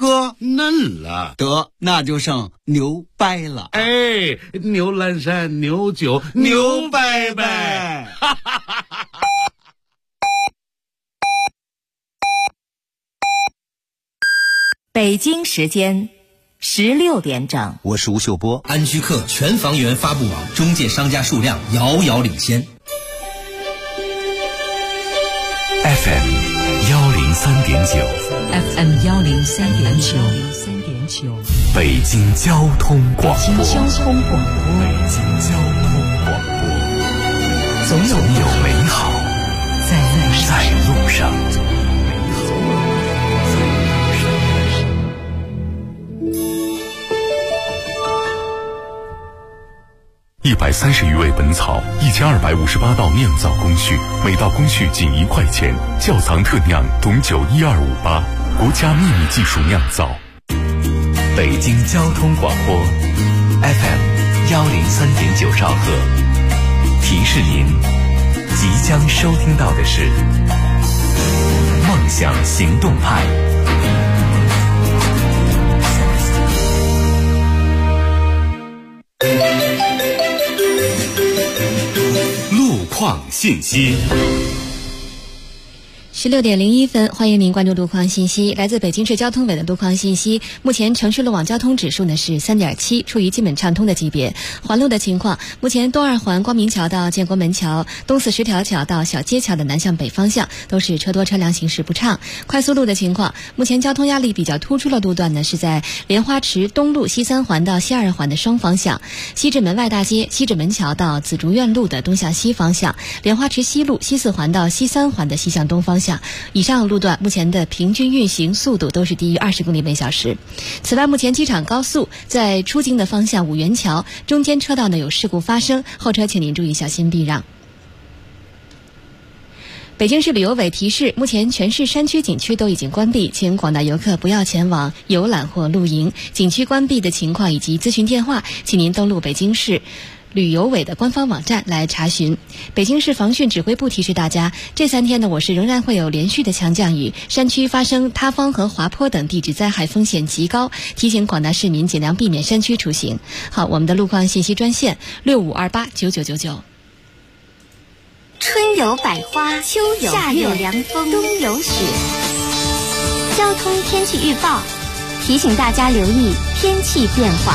哥嫩了， 得那就剩牛掰了。 哎，牛栏山牛酒牛掰掰，哈哈哈哈！ 北京时间16点整， 我是吴秀波。 安居客全房源发布网中介商家数量遥遥领先。 FM 103.9 FM 103.9， 北京交通广播。 北京交通广播，总有美好在路上。130余味本草，1258道酿造工序，每道工序仅1块钱。窖藏特酿董酒12588，国家秘密技术酿造。北京交通广播 FM 103.9兆赫，提示您即将收听到的是梦想行动派。路况信息。 16点01分，欢迎您关注路况信息。来自北京市交通委的路况信息，目前城市路网交通指数呢是 3.7， 处于基本畅通的级别。环路的情况，目前东二环光明桥到建国门桥、东四十条桥到小街桥的南向北方向都是车多车辆行驶不畅。快速路的情况，目前交通压力比较突出的路段呢是在莲花池东路西3环到西2环的双方向，西直门外大街、西直门桥到紫竹院路的东向西方向，莲花池西路西4环到西3环的西向东方向。以上路段目前的平均运行速度都是低于20公里每小时。此外，目前机场高速在出京的方向五元桥中间车道呢有事故发生，后车请您注意小心避让。北京市旅游委提示，目前全市山区景区都已经关闭，请广大游客不要前往游览或露营。景区关闭的情况以及咨询电话，请您登录北京市旅游委的官方网站来查询。北京市防汛指挥部提示大家，这3天呢，我市仍然会有连续的强降雨，山区发生塌方和滑坡等地质灾害风险极高，提醒广大市民尽量避免山区出行。好，我们的路况信息专线65289999。 春有百花，秋有夏有凉风，冬有雪。交通天气预报提醒大家留意天气变化。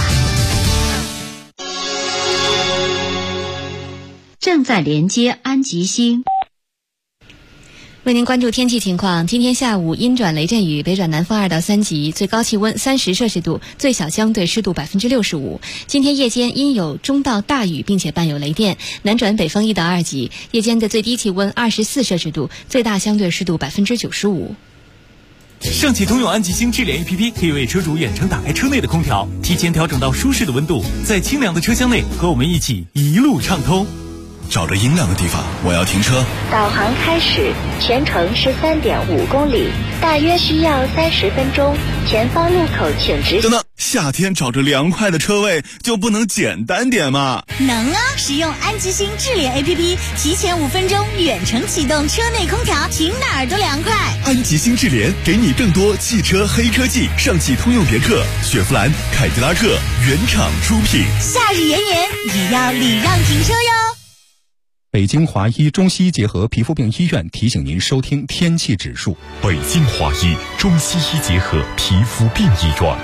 正在连接安吉星。 为您关注天气情况，今天下午阴转雷阵雨，北转南风2到3级，最高气温30摄氏度，最小相对湿度65%。今天夜间阴有中到大雨，并且伴有雷电，南转北风1到2级，夜间的最低气温24摄氏度，最大相对湿度95%。 上汽通用安吉星智联 APP 可以为车主远程打开车内的空调，提前调整到舒适的温度，在清凉的车厢内和我们一起一路畅通。 找着阴凉的地方，我要停车。 导航开始，全程是3.5公里，大约需要30分钟。前方路口请直行。 等等，夏天找着凉快的车位就不能简单点吗？ 能啊！使用安吉星智联 APP， 提前5分钟远程启动车内空调，停哪儿都凉快。 安吉星智联给你更多汽车黑科技，上汽通用别克、雪佛兰、凯迪拉克原厂出品。 夏日炎炎，也要礼让停车哟。 北京华医中西医结合皮肤病医院提醒您收听天气指数。 北京华医中西医结合皮肤病医院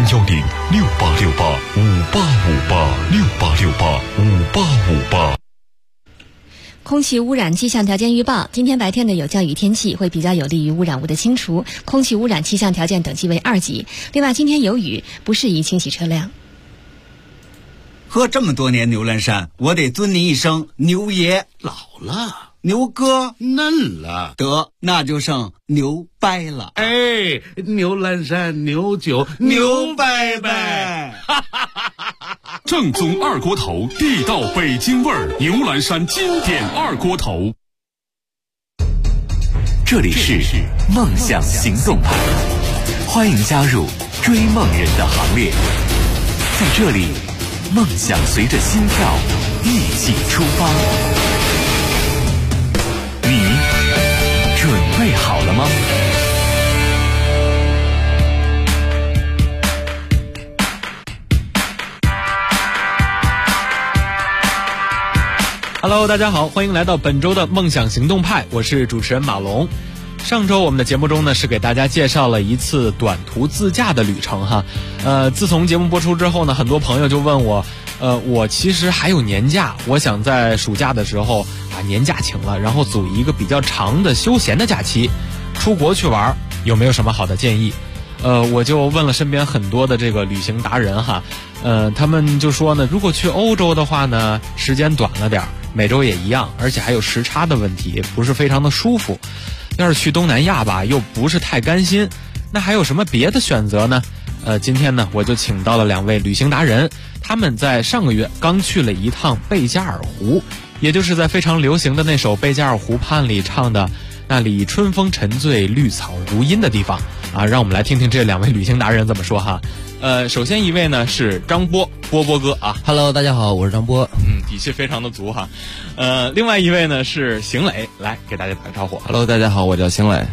，0106868585858，68685858。 空气污染气象条件预报，今天白天的有降雨天气，会比较有利于污染物的清除，空气污染气象条件等级为2级。另外，今天有雨，不适宜清洗车辆。 喝这么多年牛栏山，我得尊您一声牛爷。 老了， 牛哥嫩了， 得那就剩牛掰了。 哎，牛栏山牛酒牛掰掰， 正宗二锅头，地道北京味儿，牛栏山经典二锅头。这里是梦想行动派，欢迎加入追梦人的行列。在这里，梦想随着心跳一起出发。你准备好了吗？ Hello， 大家好，欢迎来到本周的梦想行动派，我是主持人马龙。上周我们的节目中呢，是给大家介绍了一次短途自驾的旅程哈。自从节目播出之后呢，很多朋友就问我，我其实还有年假，我想在暑假的时候把年假请了，然后组一个比较长的休闲的假期，出国去玩，有没有什么好的建议？我就问了身边很多的这个旅行达人哈，他们就说呢，如果去欧洲的话呢，时间短了点，每周也一样，而且还有时差的问题，不是非常的舒服。要是去东南亚吧，又不是太甘心，那还有什么别的选择呢？今天呢，我就请到了2位旅行达人，他们在上个月刚去了一趟贝加尔湖，也就是在非常流行的那首《贝加尔湖畔》里唱的那里春风沉醉绿草如茵的地方啊。让我们来听听这2位旅行达人怎么说哈。首先一位呢是张波哥啊 ，Hello， 大家好，我是张波， 底气非常的足哈。另外一位呢是邢磊，来给大家打个招呼。 Hello， 大家好，我叫邢磊。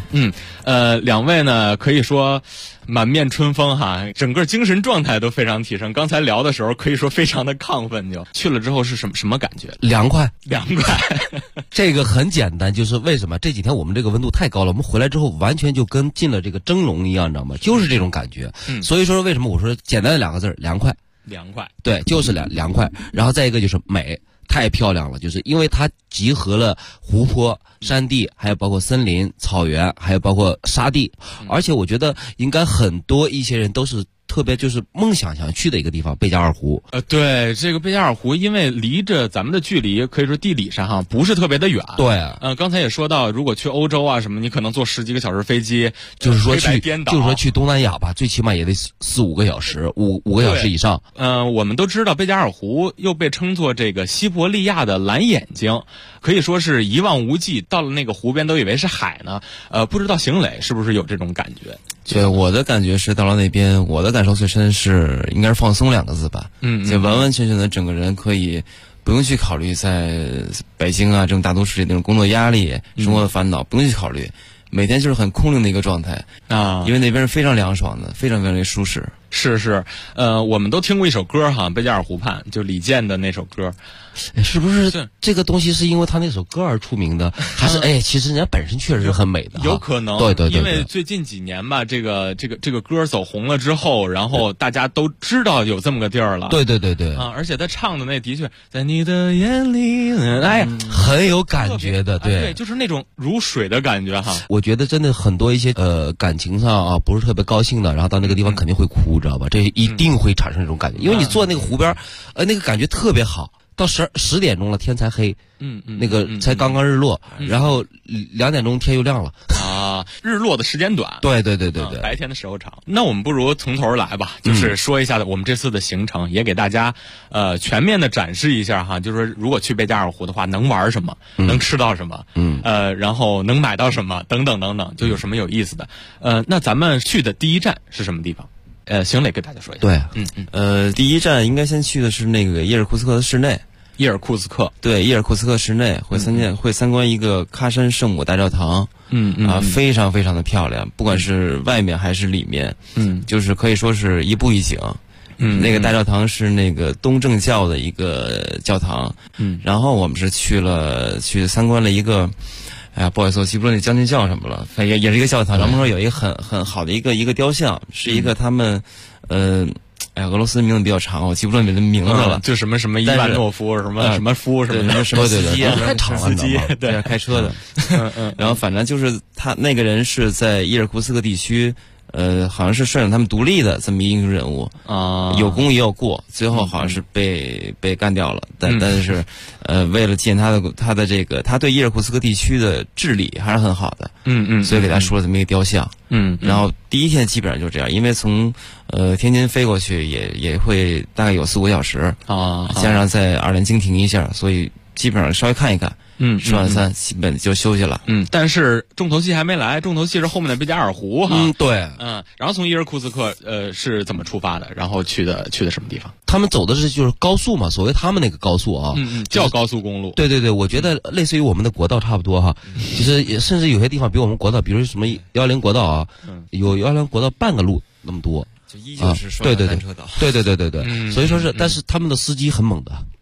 2位呢可以说满面春风哈，整个精神状态都非常提升。刚才聊的时候可以说非常的亢奋，就去了之后是什么感觉？ 凉快。 这个很简单，就是为什么这几天我们这个温度太高了，我们回来之后完全就跟进了这个蒸笼一样，你知道吗？就是这种感觉。所以说为什么我说简单的2个字，凉快。 凉快， 对，就是凉快。然后再一个就是美，太漂亮了，就是因为它集合了湖泊、山地，还有包括森林、草原，还有包括沙地。而且我觉得应该很多一些人都是特别就是梦想去的一个地方，贝加尔湖。 对，这个贝加尔湖，因为离着咱们的距离可以说地理上哈不是特别的远。 对， 刚才也说到，如果去欧洲啊什么，你可能坐10几个小时飞机， 就是说去东南亚吧，最起码也得4、5个小时，5个小时以上。 我们都知道贝加尔湖又被称作这个西伯利亚的蓝眼睛，可以说是一望无际，到了那个湖边都以为是海呢。不知道邢磊是不是有这种感觉？ 对，我的感觉是到了那边，我的感受最深是应该是放松2个字吧。就完完全全的整个人可以不用去考虑在北京啊这种大都市里那种工作压力、生活的烦恼，不用去考虑，每天就是很空灵的一个状态啊。因为那边是非常凉爽的，非常非常舒适。 是，我们都听过一首歌哈，《贝加尔湖畔》，就李健的那首歌。 是不是这个东西是因为他那首歌而出名的，还是其实人家本身确实是很美的？ 有可能， 对， 因为最近几年吧，这个歌走红了之后，然后大家都知道有这么个地儿了。 对啊，而且他唱的那的确在你的眼里， 很有感觉的， 对，就是那种如水的感觉哈。 我觉得真的很多一些感情上啊不是特别高兴的，然后到那个地方肯定会哭，知道吧？这一定会产生这种感觉，因为你坐那个湖边，那个感觉特别好。到10点钟了，天才黑，那个才刚刚日落，然后2点钟天又亮了啊，日落的时间短， 对， 白天的时候长。那我们不如从头来吧，就是说一下我们这次的行程，也给大家全面的展示一下哈，就是说如果去贝加尔湖的话，能玩什么，能吃到什么，然后能买到什么，等等，就有什么有意思的。那咱们去的第一站是什么地方？邢磊给大家说一下。 对，第一站应该先去的是那个伊尔库茨克的市内。 伊尔库茨克， 对，伊尔库茨克市内会参观一个喀山圣母大教堂，非常非常的漂亮，不管是外面还是里面，就是可以说是一步一景。那个大教堂是那个东正教的一个教堂，然后我们是去参观了一个。不好意思，我记不住那将军叫什么了，也是一个教堂，然后说有一个很好的一个雕像，是一个他们俄罗斯名字比较长，我记不住你的名字了， 就什么伊万诺夫什么夫什么的， 什么司机， 太长了， 司机对开车的，然后反正就是他那个人是在伊尔库茨克地区。好像是率领他们独立的这么一个人物啊，有功也有过，最后好像是被干掉了。但是，为了纪念他的这个，他对伊尔库茨克地区的治理还是很好的。所以给他说了这么一个雕像。然后第一天基本上就这样，因为从天津飞过去也会大概有4、5小时啊，加上在2连经停一下，所以基本上稍微看一看。吃完饭基本就休息了。 但是重头戏还没来，重头戏是后面的贝加尔湖哈。 对。 然后从伊尔库茨克是怎么出发的？然后去的什么地方？ 他们走的是就是高速嘛，所谓他们那个高速啊， 叫高速公路。 对，我觉得类似于我们的国道差不多哈。其实甚至有些地方比我们国道，比如什么110国道啊，有110国道半个路那么多。 就依旧是双向单车道。 对，所以说是，但是他们的司机很猛的。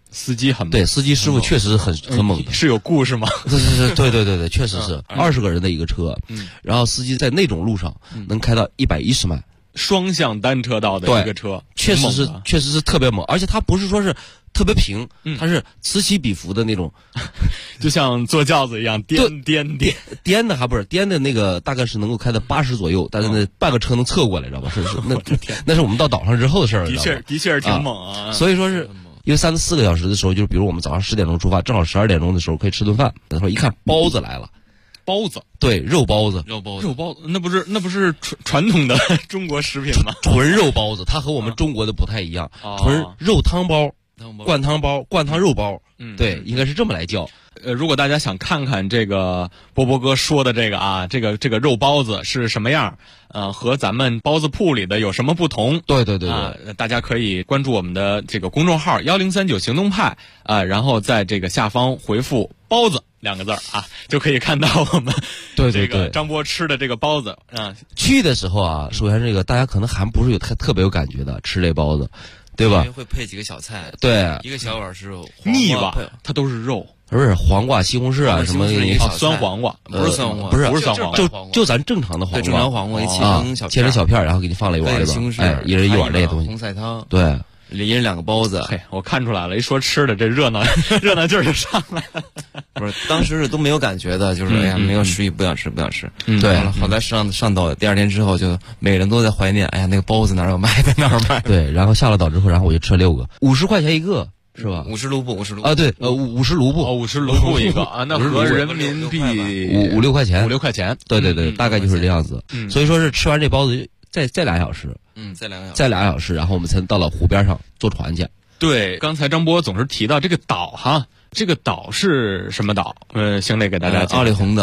司机很猛， 对，司机师傅确实很猛的， 是有故事吗？ 是，对，确实是20个人的一个车，然后司机在那种路上能开到110迈， 双向单车道的一个车， 确实是特别猛，而且它不是说是特别平，它是此起彼伏的那种， 就像坐轿子一样颠的，还不是颠的那个，大概是能够开到80左右，但是那半个车能侧过来，知道吧？是那是我们到岛上之后的事儿， 的确是挺猛啊。 所以说是因为3到4个小时的时候，就是比如我们早上10点钟出发，正好12点钟的时候可以吃顿饭，那时候一看包子来了。 包子， 对，肉包子， 那不是传统的中国食品吗？ 纯肉包子，它和我们中国的不太一样，纯肉汤包、灌汤包、灌汤肉包，对，应该是这么来叫。 如果大家想看看这个波波哥说的这个啊，这个肉包子是什么样，和咱们包子铺里的有什么不同？ 对， 大家可以关注我们的这个公众号1039行动派然后在这个下方回复包子2个字啊，就可以看到我们这个张波吃的这个包子啊。 去的时候啊，首先这个大家可能还不是特别有感觉的吃这包子，对吧？ 会配几个小菜， 对， 一个小碗是腻吧，它都是肉。 不是黄瓜、西红柿啊什么酸黄瓜， 不是酸黄瓜， 不是酸黄瓜，就咱正常的黄瓜， 正常黄瓜切成小片，然后给你放了一碗西红柿， 一人一碗这些东西， 红菜汤， 对， 一人2个包子。 嘿，我看出来了，一说吃的这热闹劲儿就上来了。 不是，当时是都没有感觉的，就是哎呀，没有食欲，不想吃。 对， 后来上岛第2天之后，就每个人都在怀念，哎呀，那个包子哪有卖的，哪有卖的。 对，然后下了岛之后，然后我就吃了6个，50块钱一个。是吧 ？50卢布啊，对，50卢布 ，50卢布一个啊，那合人民币 5、6块钱 ，5、6块钱， 对，大概就是这样子。所以说是吃完这包子，再2小时， 再 2小时，然后我们才到了湖边上坐船去。 对，刚才张波总是提到这个岛哈，这个岛是什么岛？邢磊给大家讲。 奥利洪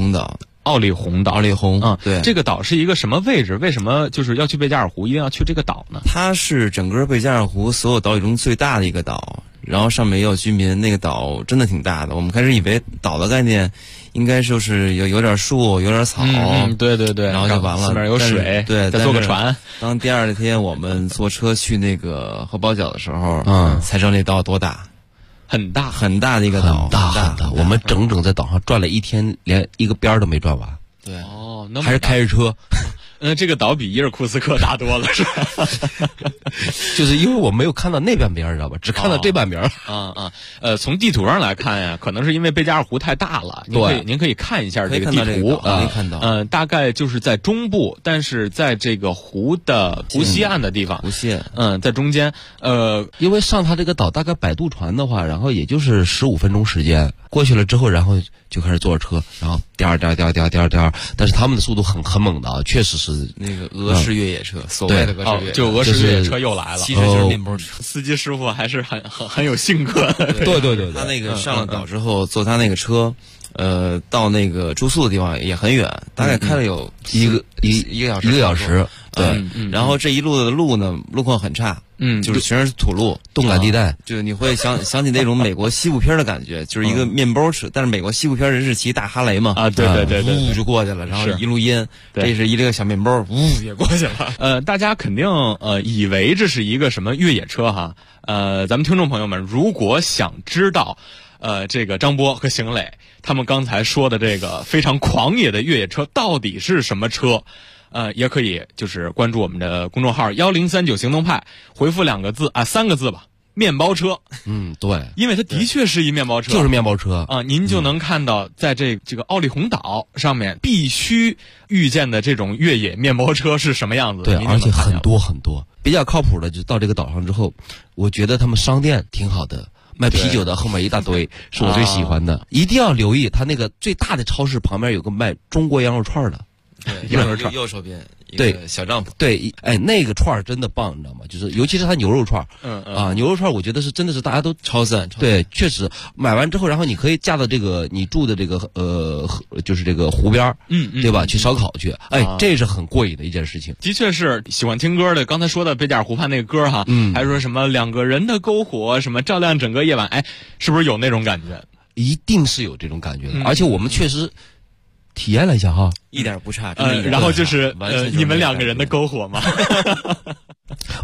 岛，对， 这个岛是一个什么位置？为什么就是要去贝加尔湖，一定要去这个岛呢？ 它是整个贝加尔湖所有岛屿中最大的一个岛，然后上面也有居民。那个岛真的挺大的，我们开始以为岛的概念应该就是有点树，有点草， 对， 然后就完了， 四面有水， 对， 再坐个船。 当第2天我们坐车去那个荷包角的时候，才知道那岛多大。很大的一个岛， 很大。我们整在岛上转了1天，连一个边都没转完。 对， 还是开着车。 这个岛比伊尔库茨克大多了，是吧？ 就是因为我没有看到那半边，知道吧？只看到这半边。 从地图上来看呀，可能是因为贝加尔湖太大了。您可以看一下这个地图啊，看到。 大概就是在中部，但是在这个湖西岸的地方。 湖西岸。 在中间。 因为上它这个岛大概摆渡船的话，然后也就是15分钟时间过去了之后，然后就开始坐着车，然后颠，但是他们的速度很猛的啊，确实是。 那个俄式越野车，所谓的俄式越野车， 就俄式越野车又来了， 其实就是面包车。 司机师傅还是很有性格的。 对， 他那个上了岛之后，坐他那个车，到那个住宿的地方也很远，大概开了有一个小时。对，然后这一路的路呢，路况很差，就是全是土路， 动感地带， 就你会想起那种美国西部片的感觉，就是一个面包车，但是美国西部片人是骑大哈雷嘛， 对， 呜就过去了，然后一路烟，这是一个小面包，呜也过去了。 大家肯定以为这是一个什么越野车哈，咱们听众朋友们，如果想知道这个张波和邢磊他们刚才说的这个非常狂野的越野车到底是什么车？也可以就是关注我们的公众号1039行动派，回复3个字吧，面包车。 对， 因为它的确是一面包车， 就是面包车啊，您就能看到在这个奥利洪岛上面必须遇见的这种越野面包车是什么样子的。 对，而且很多，比较靠谱的，就到这个岛上之后，我觉得他们商店挺好的。卖啤酒的后面一大堆，是我最喜欢的。一定要留意，他那个最大的超市旁边有个卖中国羊肉串的。 羊肉串右手边一个小帐篷， 对，那个串真的棒，你知道吗？就是尤其是它牛肉串，牛肉串我觉得是真的是大家都超赞。 对，确实买完之后，然后你可以架到这个你住的这个就是这个湖边，对吧？去烧烤去，这是很过瘾的一件事情。 的确是喜欢听歌的，刚才说的贝加尔湖畔那个歌哈，还说什么2个人的篝火，什么照亮整个夜晚，是不是有那种感觉？ 一定是有这种感觉的，而且我们确实。体验了一下哈， 一点不差。 然后就是你们2个人的篝火嘛。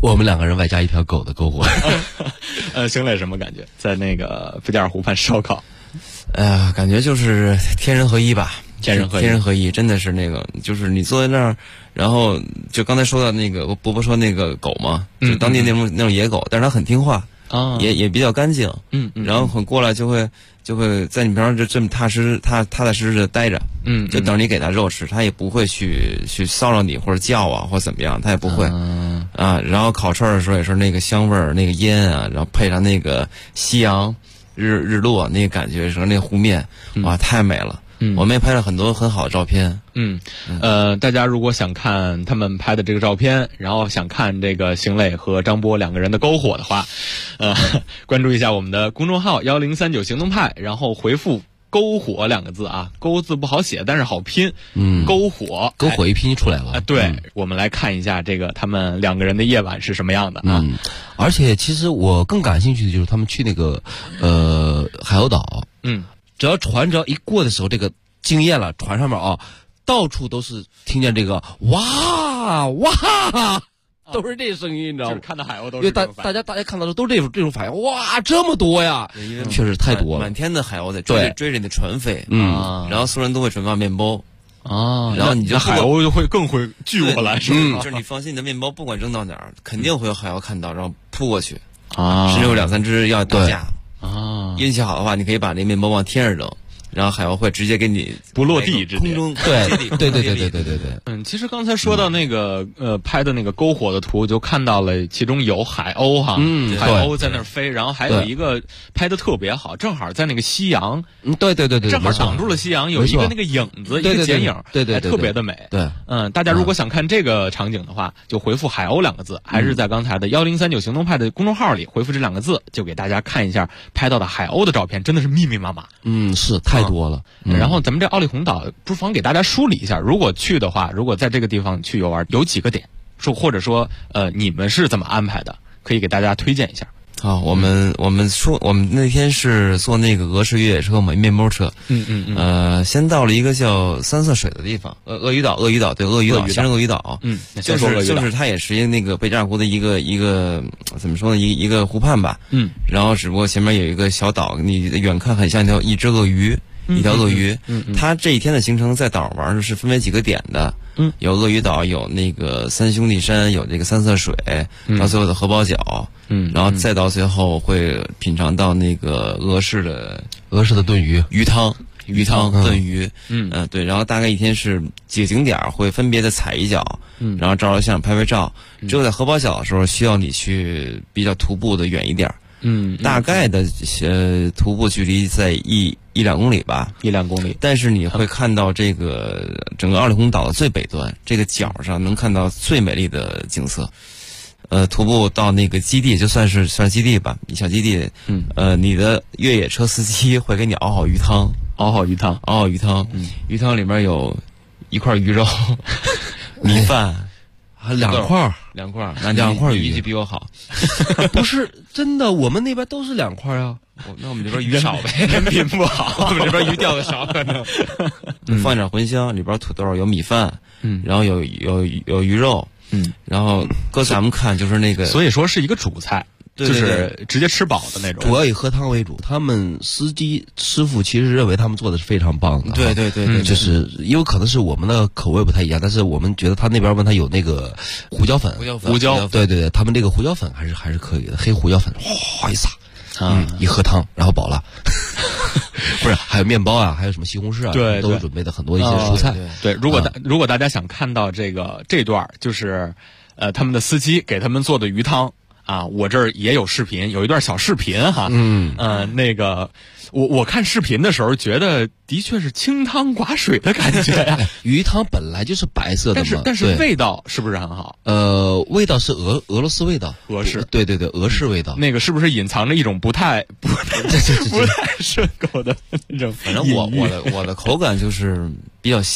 我们2个人外加一条狗的篝火。 邢磊什么感觉？在那个贝加尔湖畔烧烤？ 感觉就是天人合一吧。 天人合一，真的是那个，就是你坐在那儿，然后就刚才说到那个伯伯说那个狗嘛，就当地那种野狗，但是它很听话啊，也比较干净，然后很过来就会在你边上就这么踏踏实实的待着，就等你给它肉吃，它也不会去骚扰你或者叫啊或怎么样，它也不会啊。然后烤串的时候也是那个香味儿，那个烟啊，然后配上那个夕阳日落那个感觉，和那个湖面，哇，太美了。我们也拍了很多很好的照片。 大家如果想看他们拍的这个照片，然后想看这个邢磊和张波2个人的篝火的话，关注一下我们的公众号1039行动派，然后回复篝火2个字啊，篝字不好写，但是好拼，篝火一拼出来了。 对，我们来看一下这个他们2个人的夜晚是什么样的啊。 而且其实我更感兴趣的就是他们去那个海鸥岛，只要船一过的时候，这个惊艳了，船上面啊，到处都是听见这个哇哇，都是这声音，你知道吗？ 就是看到海鸥都是因为大家看到的都是这种反应，哇，这么多呀，确实太多了， 满天的海鸥在追着你的船飞，然后所有人都会转发面包。然后你就海鸥就会更会聚过来，是吧？ 就是你放心，你的面包不管扔到哪儿，肯定会有海鸥看到，然后扑过去甚至有2-3只要打架运气好的话，你可以把那面包往天上扔，然后海鸥会直接给你不落地， 空中对。 其实刚才说到那个拍的那个篝火的图，就看到了其中有海鸥哈，海鸥在那儿飞，然后还有一个拍的特别好，正好在那个夕阳， 对， 正好挡住了夕阳，有一个那个影子，一个剪影， 对， 特别的美。 对， 大家如果想看这个场景的话，就回复海鸥2个字，还是在刚才的1039行动派的公众号里回复这2个字，就给大家看一下拍到的海鸥的照片，真的是密密麻麻。 是太多了。 然后咱们这奥利洪岛不妨给大家梳理一下，如果去的话，如果在这个地方去游玩，有几个点，或者说你们是怎么安排的，可以给大家推荐一下。 我们那天是坐那个俄式越野车嘛，面包车。先到了一个叫三色水的地方，鳄鱼岛，对，鳄鱼岛，先是鳄鱼岛。就是它也是那个贝加尔湖的一个怎么说呢，一个湖畔吧。然后只不过前面有一个小岛，你远看很像一只鳄鱼。一条鳄鱼，它这一天的行程在岛上玩是分为几个点的，有鳄鱼岛，有那个3兄弟山，有这个三色水，到最后的荷包角，然后再到最后会品尝到那个俄式的炖鱼汤炖鱼，对，然后大概一天是几个景点会分别的踩一脚，然后照相拍照，只有在荷包角的时候需要你去比较徒步的远一点。大概的徒步距离在1-2公里吧 ，1-2公里。 但是你会看到这个整个奥利洪岛的最北端，这个角上能看到最美丽的景色。徒步到那个基地，就算基地吧，小基地。你的越野车司机会给你熬好鱼汤。鱼汤里面有1块鱼肉、米饭。 还2块， 那2块鱼就比我好。 不是真的，我们那边都是2块啊。 那我们这边鱼少呗， 人品不好，我们这边鱼钓的少，可能。 放点茴香，里边土豆，有米饭，然后有鱼肉，然后搁咱们看就是那个， 所以说是一个主菜。就是直接吃饱的那种， 主要以喝汤为主。他们师傅其实认为他们做的是非常棒的， 对， 就是因为可能是我们的口味不太一样，但是我们觉得他那边问他有那个胡椒粉，对，他们这个胡椒粉还是可以的，黑胡椒粉哗一撒，一喝汤然后饱了。不是，还有面包啊，还有什么西红柿啊， 对， 都准备的很多一些蔬菜。 对，如果大家想看到这段，就是他们的司机给他们做的鱼汤。我这儿也有视频，有一段小视频哈，那个我看视频的时候觉得的确是清汤寡水的感觉呀。 鱼汤本来就是白色的嘛， 但是味道是不是很好？ 味道是俄罗斯味道， 俄式， 对，俄式味道。 那个是不是隐藏着一种不太顺口的那种？ 反正我的口感就是比较鲜，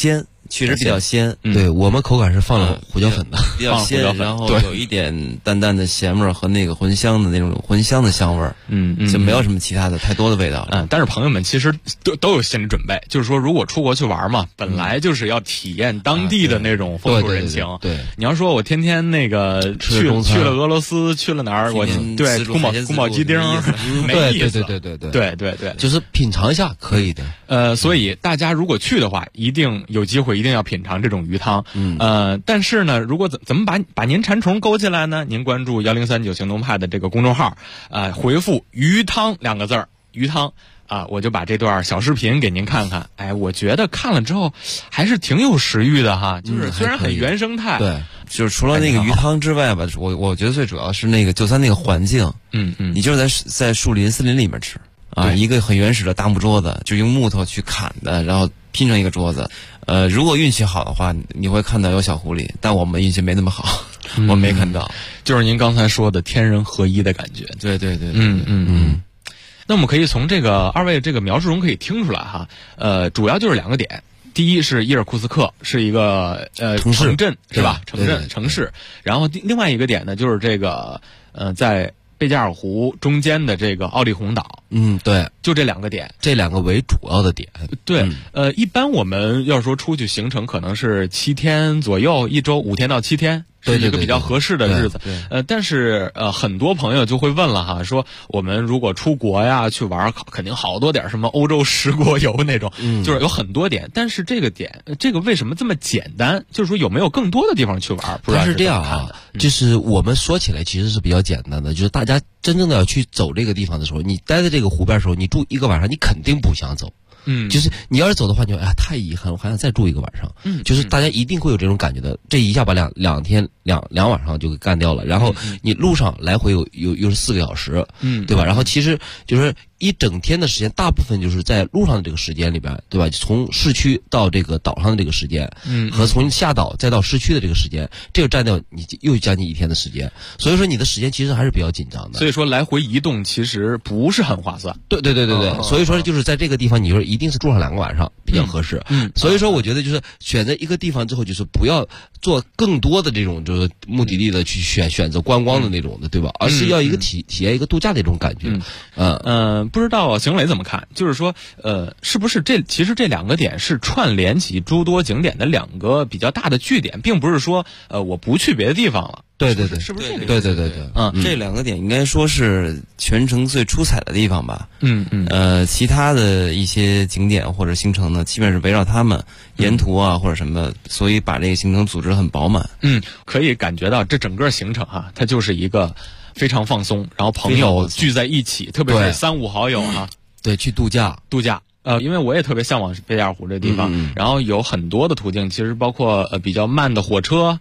确实比较鲜。 对，我们口感是放了胡椒粉的， 比较鲜，然后有一点淡淡的咸味和那个茴香的那种茴香的香味儿。就没有什么其他的太多的味道。 但是朋友们其实都有心理准备，就是说如果出国去玩嘛，本来就是要体验当地的那种风土人情。 对， 你要说我天天那个去了俄罗斯，去了哪儿？我对宫保鸡丁，没意思。对， 就是品尝一下可以的。 所以大家如果去的话，一定有机会，一定要品尝这种鱼汤。但是呢，如果怎么把您馋虫勾起来呢？您关注1039行动派的这个公众号，回复鱼汤2个字儿，鱼汤我就把这段小视频给您看看。我觉得看了之后还是挺有食欲的哈，就是虽然很原生态， 对，就是除了那个鱼汤之外吧，我觉得最主要是那个就餐那个环境，你就是在树林森林里面吃一个很原始的大木桌子，就用木头去砍的，然后拼成一个桌子。如果运气好的话，你会看到有小狐狸，但我们运气没那么好，我没看到。 就是您刚才说的天人合一的感觉。 对。 那我们可以从这个二位这个描述中可以听出来哈，主要就是2个点。第一是伊尔库斯克是一个城镇是吧？城市。然后另外一个点呢，就是这个在贝加尔湖中间的这个奥利洪岛。 对， 就这2个点， 这2个为主要的点。 对，一般我们要说出去行程可能是7天左右，1周5天到7天。是一个比较合适的日子。但是很多朋友就会问了哈，说我们如果出国呀去玩，肯定好多点什么欧洲10国游那种，就是有很多点。但是这个为什么这么简单？就是说有没有更多的地方去玩？不知道是这样啊，就是我们说起来其实是比较简单的，就是大家真正的要去走这个地方的时候，你待在这个湖边的时候，你住1个晚上，你肯定不想走。就是你要是走的话，你就太遗憾，我还想再住1个晚上。就是大家一定会有这种感觉的，这一下把两天两晚上就给干掉了。然后你路上来回又是4个小时，对吧？然后其实就是一整天的时间，大部分就是在路上的这个时间里边，对吧？从市区到这个岛上的这个时间，和从下岛再到市区的这个时间，这个占掉你又将近1天的时间。所以说你的时间其实还是比较紧张的。 所以说来回移动其实不是很划算。 对。所以说就是在这个地方，你说一定是住上2个晚上比较合适。所以说我觉得就是选择一个地方之后，就是不要做更多的这种就是目的地的去选择观光的那种的，对吧？而是要一个体验一个度假的一种感觉。 不知道邢磊怎么看？就是说，是不是其实这2个点是串联起诸多景点的2个比较大的据点，并不是说我不去别的地方了。 对， 是不是这个？ 对。 这2个点应该说是全程最出彩的地方吧。其他的一些景点或者行程呢，基本是围绕他们沿途啊或者什么，所以把这个行程组织得很饱满。 可以感觉到这整个行程哈，它就是一个非常放松，然后朋友聚在一起，特别是3、5好友哈， 对，去度假。 因为我也特别向往贝加尔湖这地方，然后有很多的途径，其实包括比较慢的火车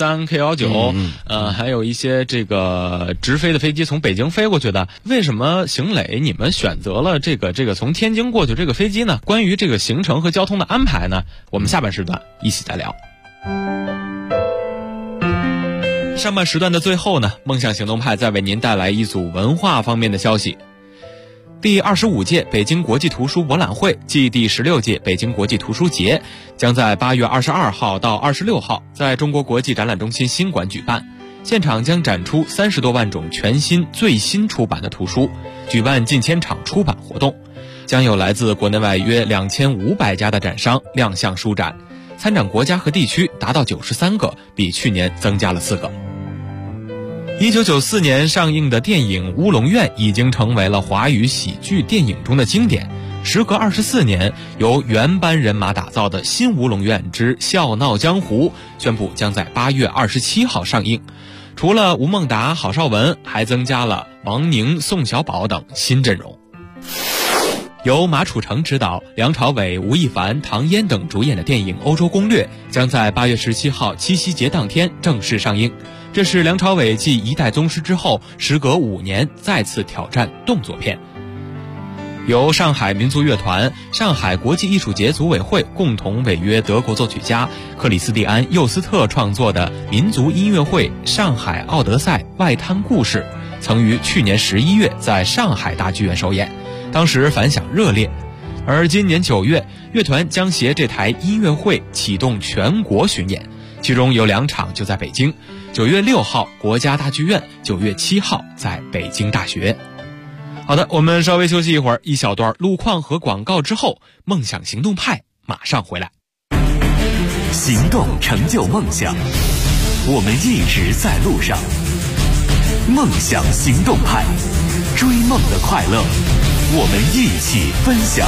K3、K19，还有一些这个直飞的飞机从北京飞过去的。为什么邢磊你们选择了这个从天津过去这个飞机呢？关于这个行程和交通的安排呢，我们下半时段一起再聊。上半时段的最后呢，梦想行动派再为您带来一组文化方面的消息。第25届北京国际图书博览会暨第16届北京国际图书节将在8月22号到26号在中国国际展览中心新馆举办，现场将展出30多万种全新最新出版的图书，举办近千场出版活动，将有来自国内外约2500家的展商亮相书展，参展国家和地区达到93个，比去年增加了4个。1994年上映的电影《乌龙院》已经成为了华语喜剧电影中的经典。时隔24年，由原班人马打造的新《乌龙院之笑闹江湖》宣布将在8月27号上映。除了吴孟达、郝邵文，还增加了王宁、宋小宝等新阵容。由马楚成执导，梁朝伟、吴亦凡、唐嫣等主演的电影《欧洲攻略》将在8月17号七夕节当天正式上映。这是梁朝伟继《一代宗师》之后，时隔5年再次挑战动作片。由上海民族乐团、上海国际艺术节组委会共同违约德国作曲家克里斯蒂安·佑斯特创作的民族音乐会《上海奥德赛外滩故事》，曾于去年11月在上海大剧院首演，当时反响热烈。而今年9月， 乐团将携这台音乐会启动全国巡演，其中有2场就在北京，9月6号国家大剧院，9月7号在北京大学。好的，我们稍微休息一会儿，一小段路况和广告之后，梦想行动派马上回来。 行动成就梦想，我们一直在路上。梦想行动派，追梦的快乐，我们一起分享。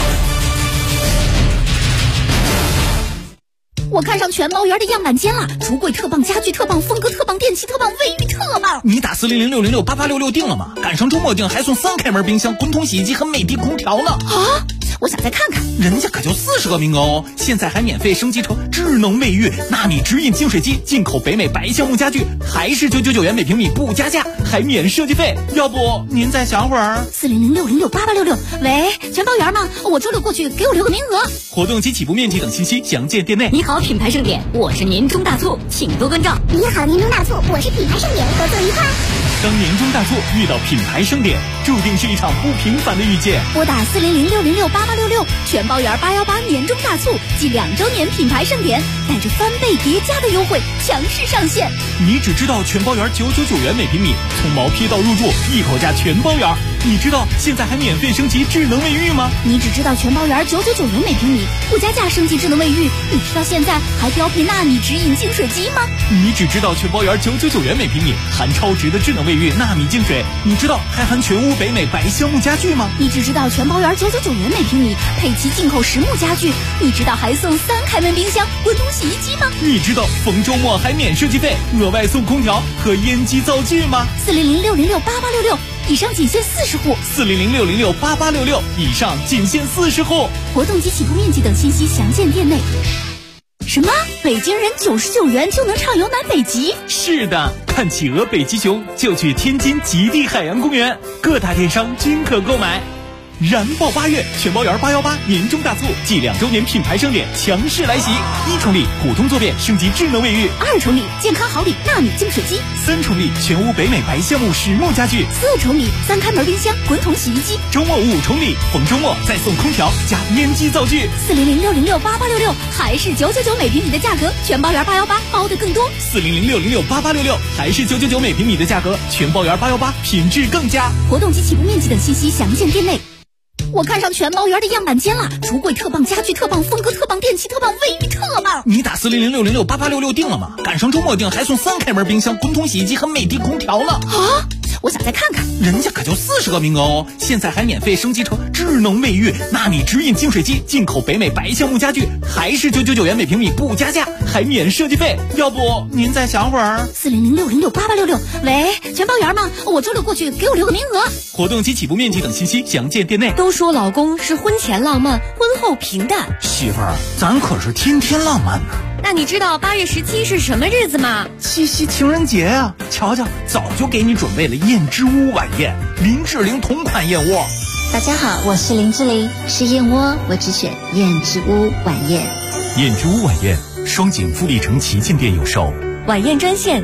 我看上全包园的样板间了，橱柜特棒，家具特棒，风格特棒，电器特棒，卫浴特棒。 你打40060688866定了吗？赶上周末定还送3开门冰箱、滚筒洗衣机和美的空调呢。 啊！我想再看看， 人家可就40个名额哦！现在还免费升级成智能卫浴，纳米直饮净水机，进口北美白橡木家具，还是999元每平米不加价，还免设计费。要不您再想会儿 ？40060688866，喂，全包园吗？我周六过去，给我留个名额。 活动及起步面积等信息详见店内。 你好，品牌盛典，我是年终大促，请多关照。 你好，年终大促，我是品牌盛典，合作愉快。 当年终大促遇到品牌盛典，注定是一场不平凡的遇见。 拨打40060688866，全包园818年终大促暨2周年品牌盛典，带着3倍叠加的优惠强势上线。 你只知道全包园999元每平米，从毛坯到入住一口价全包园。你知道现在还免费升级智能卫浴吗？ 你只知道全包园999元每平米，不加价升级智能卫浴。你知道现在还标配纳米直饮净水机吗？ 你只知道全包园999元每平米，含超值的智能卫浴纳米净水。你知道还含全屋北美白橡木家具吗？ 你只知道全包园999元每平米，配齐进口实木家具。你知道还送3开门冰箱、滚筒洗衣机吗？ 你知道逢周末还免设计费，额外送空调和烟机灶具吗 ？40060688866，以上仅限40户。 40060688866，以上仅限40户。 活动及起步面积等信息详见店内。什么？北京人99元就能畅游南北极？ 是的，看企鹅、北极熊就去天津极地海洋公园，各大电商均可购买。燃爆8月，全包园818年终大促暨2周年品牌盛典强势来袭！1重礼普通坐便升级智能卫浴 ，2重礼健康好礼纳米净水机 ，3重礼全屋北美白橡木实木家具 ，4重礼3开门冰箱、滚筒洗衣机。 周末5重礼，逢周末再送空调加烟机灶具。 40060688866，还是999每平米的价格，全包园818包的更多。 40060688866，还是999每平米的价格，全包园818品质更佳。 活动及起步面积等信息详见店内。我看上全包园的样板间了，橱柜特棒，家具特棒，风格特棒，电器特棒，卫浴特棒。 你打40060688866定了吗？赶上周末定还送3开门冰箱、滚筒洗衣机和美的空调呢。 啊！我想再看看， 人家可就40个名额哦！现在还免费升级成智能卫浴，纳米直饮净水机，进口北美白橡木家具，还是999元每平米不加价，还免设计费。要不您再想会儿 ？40060688866，喂，全包园吗？我周六过去，给我留个名额。 活动及起步面积等信息详见店内。 都说老公是婚前浪漫，婚后平淡， 媳妇儿，咱可是天天浪漫呢。 那你知道8月17是什么日子吗？ 七夕情人节啊！瞧瞧，早就给你准备了燕之屋晚宴，林志玲同款燕窝。 大家好，我是林志玲，吃燕窝我只选燕之屋晚宴。 燕之屋晚宴，双井富力城旗舰店有售。 晚宴专线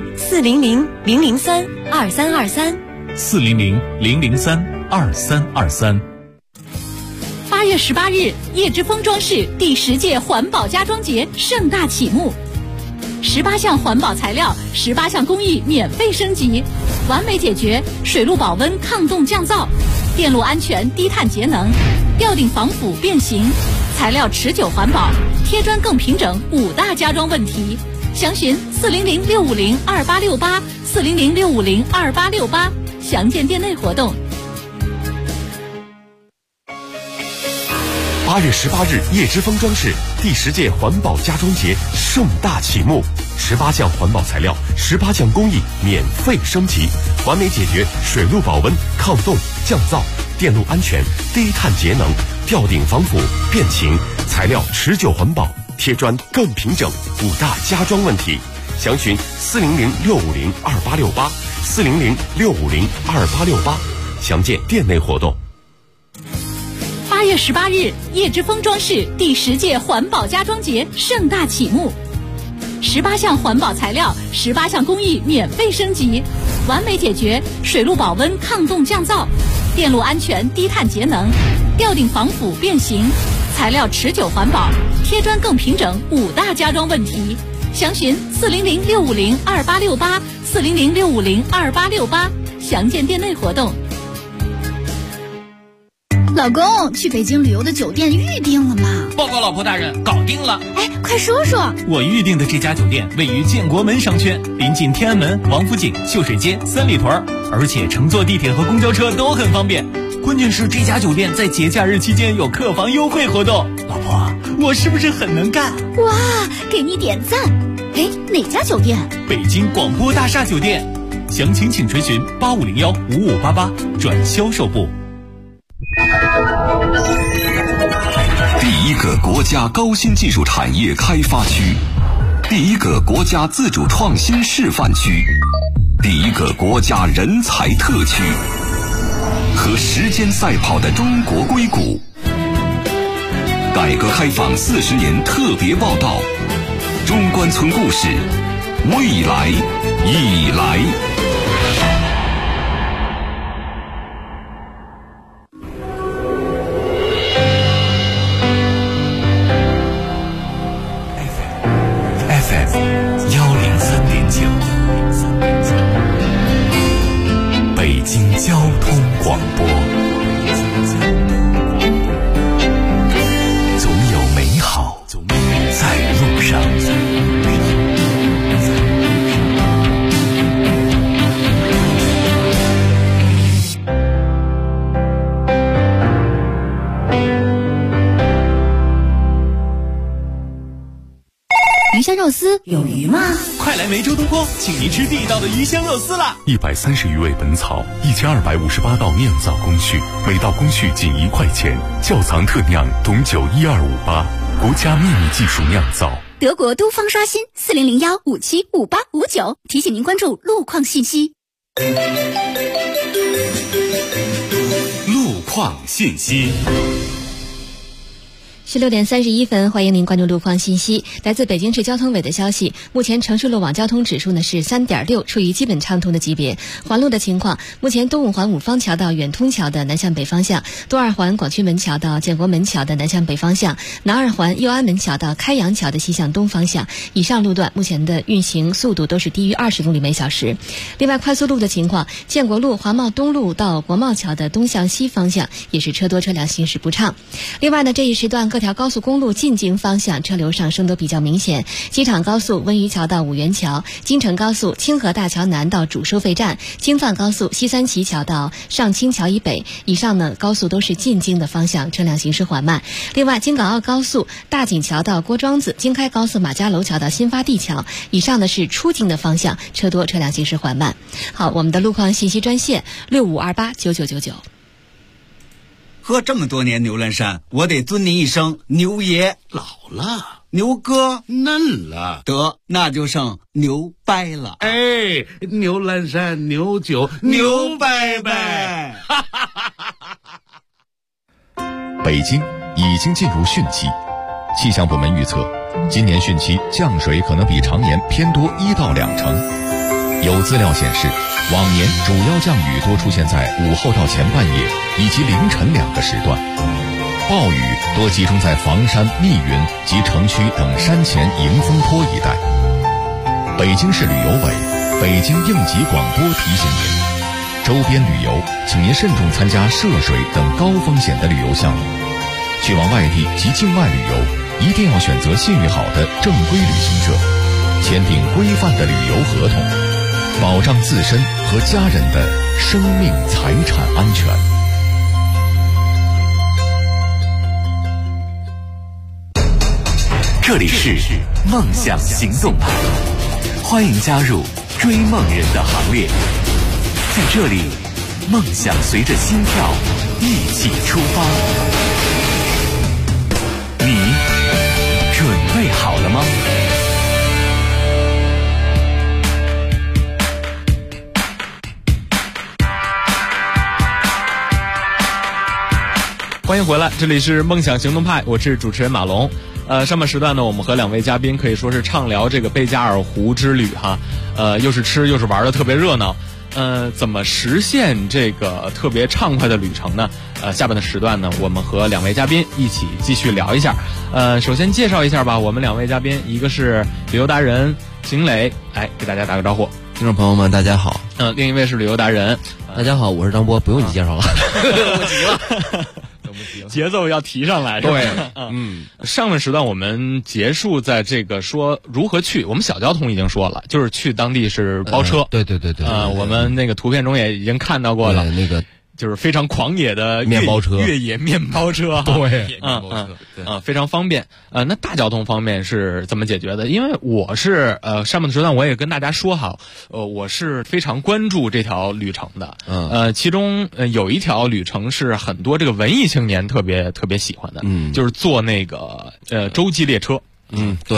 400-003-2323。 400-003-2323。 8月18日，叶之峰装饰第10届环保家装节盛大启幕，18项环保材料，18项工艺免费升级，完美解决水路保温、抗冻降噪、电路安全、低碳节能、吊顶防腐变形、材料持久环保、贴砖更平整5大家装问题。详询400-650-2868 400-650-2868，详见店内活动。 8月18日，叶之峰装饰第10届环保家装节盛大启幕，18项环保材料，18项工艺免费升级，完美解决水路保温、抗冻降噪、电路安全、低碳节能、吊顶防腐变形、材料持久环保、贴砖更平整5大家装问题。详询400-650-2868 400-650-2868，详见店内活动。 8月18日，叶之峰装饰第10届环保家装节盛大启幕，18项环保材料，18项工艺免费升级，完美解决水路保温、抗冻降噪、电路安全、低碳节能、吊顶防腐变形、材材料持久环保，贴砖更平整，5大家装问题。详询400-650-2868，400-650-2868，详见店内活动。 老公，去北京旅游的酒店预定了吗？ 报告老婆大人，搞定了。 哎，快说说。 我预定的这家酒店位于建国门商圈，临近天安门、王府井、秀水街、三里屯，而且乘坐地铁和公交车都很方便。关键是这家酒店在节假日期间有客房优惠活动。老婆，我是不是很能干？ 哇，给你点赞。哎，哪家酒店？ 北京广播大厦酒店。详情请垂询8501-5588转销售部。 第一个国家高新技术产业开发区，第一个国家自主创新示范区，第一个国家人才特区，和时间赛跑的中国硅谷。改革开放40年特别报道，中关村故事，未来已来。 北京交通广播，总有美好在路上。 鱼香肉丝有鱼吗？ 快来梅州东坡，请您吃地道的鱼香肉丝啦 ！130余味本草，1258道酿造工序，每道工序仅1块钱。窖藏特酿董酒12588，国家秘密技术酿造。 德国都方刷新4001575859，提醒您关注路况信息。 路况信息。 16点31分，欢迎您关注路况信息。来自北京市交通委的消息，目前城市路网交通指数呢是3.6，处于基本畅通的级别。环路的情况，目前东五环五方桥到远通桥的南向北方向，东二环广渠门桥到建国门桥的南向北方向，南二环右安门桥到开阳桥的西向东方向。以上路段目前的运行速度都是低于20公里每小时。另外，快速路的情况，建国路华贸东路到国贸桥的东向西方向也是车多车辆行驶不畅。另外呢，这一时段各条高速公路进京方向车流上升都比较明显，机场高速温榆桥到五原桥，京承高速清河大桥南到主收费站，京范高速西三旗桥到上清桥以北。以上呢高速都是进京的方向，车辆行驶缓慢。另外，京港澳高速大井桥到郭庄子，京开高速马家楼桥到新发地桥。以上呢是出京的方向，车多车辆行驶缓慢。好，我们的路况信息专线65289999。 喝这么多年牛栏山，我得尊您一声牛爷。 老了， 牛哥嫩了， 得那就剩牛掰了。 哎，牛栏山牛酒牛掰掰。 北京已经进入汛期，气象部门预测，今年汛期降水可能比常年偏多1到2成。有资料显示，往年主要降雨多出现在午后到前半夜以及凌晨2个时段，暴雨多集中在房山、密云及城区等山前迎风坡一带。北京市旅游委、北京应急广播提醒您，周边旅游请您慎重参加涉水等高风险的旅游项目。去往外地及境外旅游，一定要选择信誉好的正规旅行社，签订规范的旅游合同，保障自身和家人的生命财产安全。 这里是梦想行动派，欢迎加入追梦人的行列。在这里，梦想随着心跳一起出发。你准备好了吗？ 欢迎回来，这里是梦想行动派，我是主持人马龙。上半时段呢，我们和2位嘉宾可以说是畅聊这个贝加尔湖之旅哈，又是吃又是玩的特别热闹。 怎么实现这个特别畅快的旅程呢？下半的时段呢，我们和2位嘉宾一起继续聊一下。首先介绍一下吧，我们2位嘉宾，一个是旅游达人邢磊，给大家打个招呼。 听众朋友们，大家好。 另一位是旅游达人， 大家好，我是张波，不用你介绍了， 我急了。节奏要提上来， 对， 上半时段我们结束在这个说如何去，我们小交通已经说了，就是去当地是包车， 对， 我们那个图片中也已经看到过了， 那个就是非常狂野的面包车， 越野面包车， 对， 非常方便。那大交通方面是怎么解决的？因为我是上半的时段我也跟大家说好，我是非常关注这条旅程的。其中有一条旅程是很多这个文艺青年特别喜欢的，就是坐那个洲际列车。 对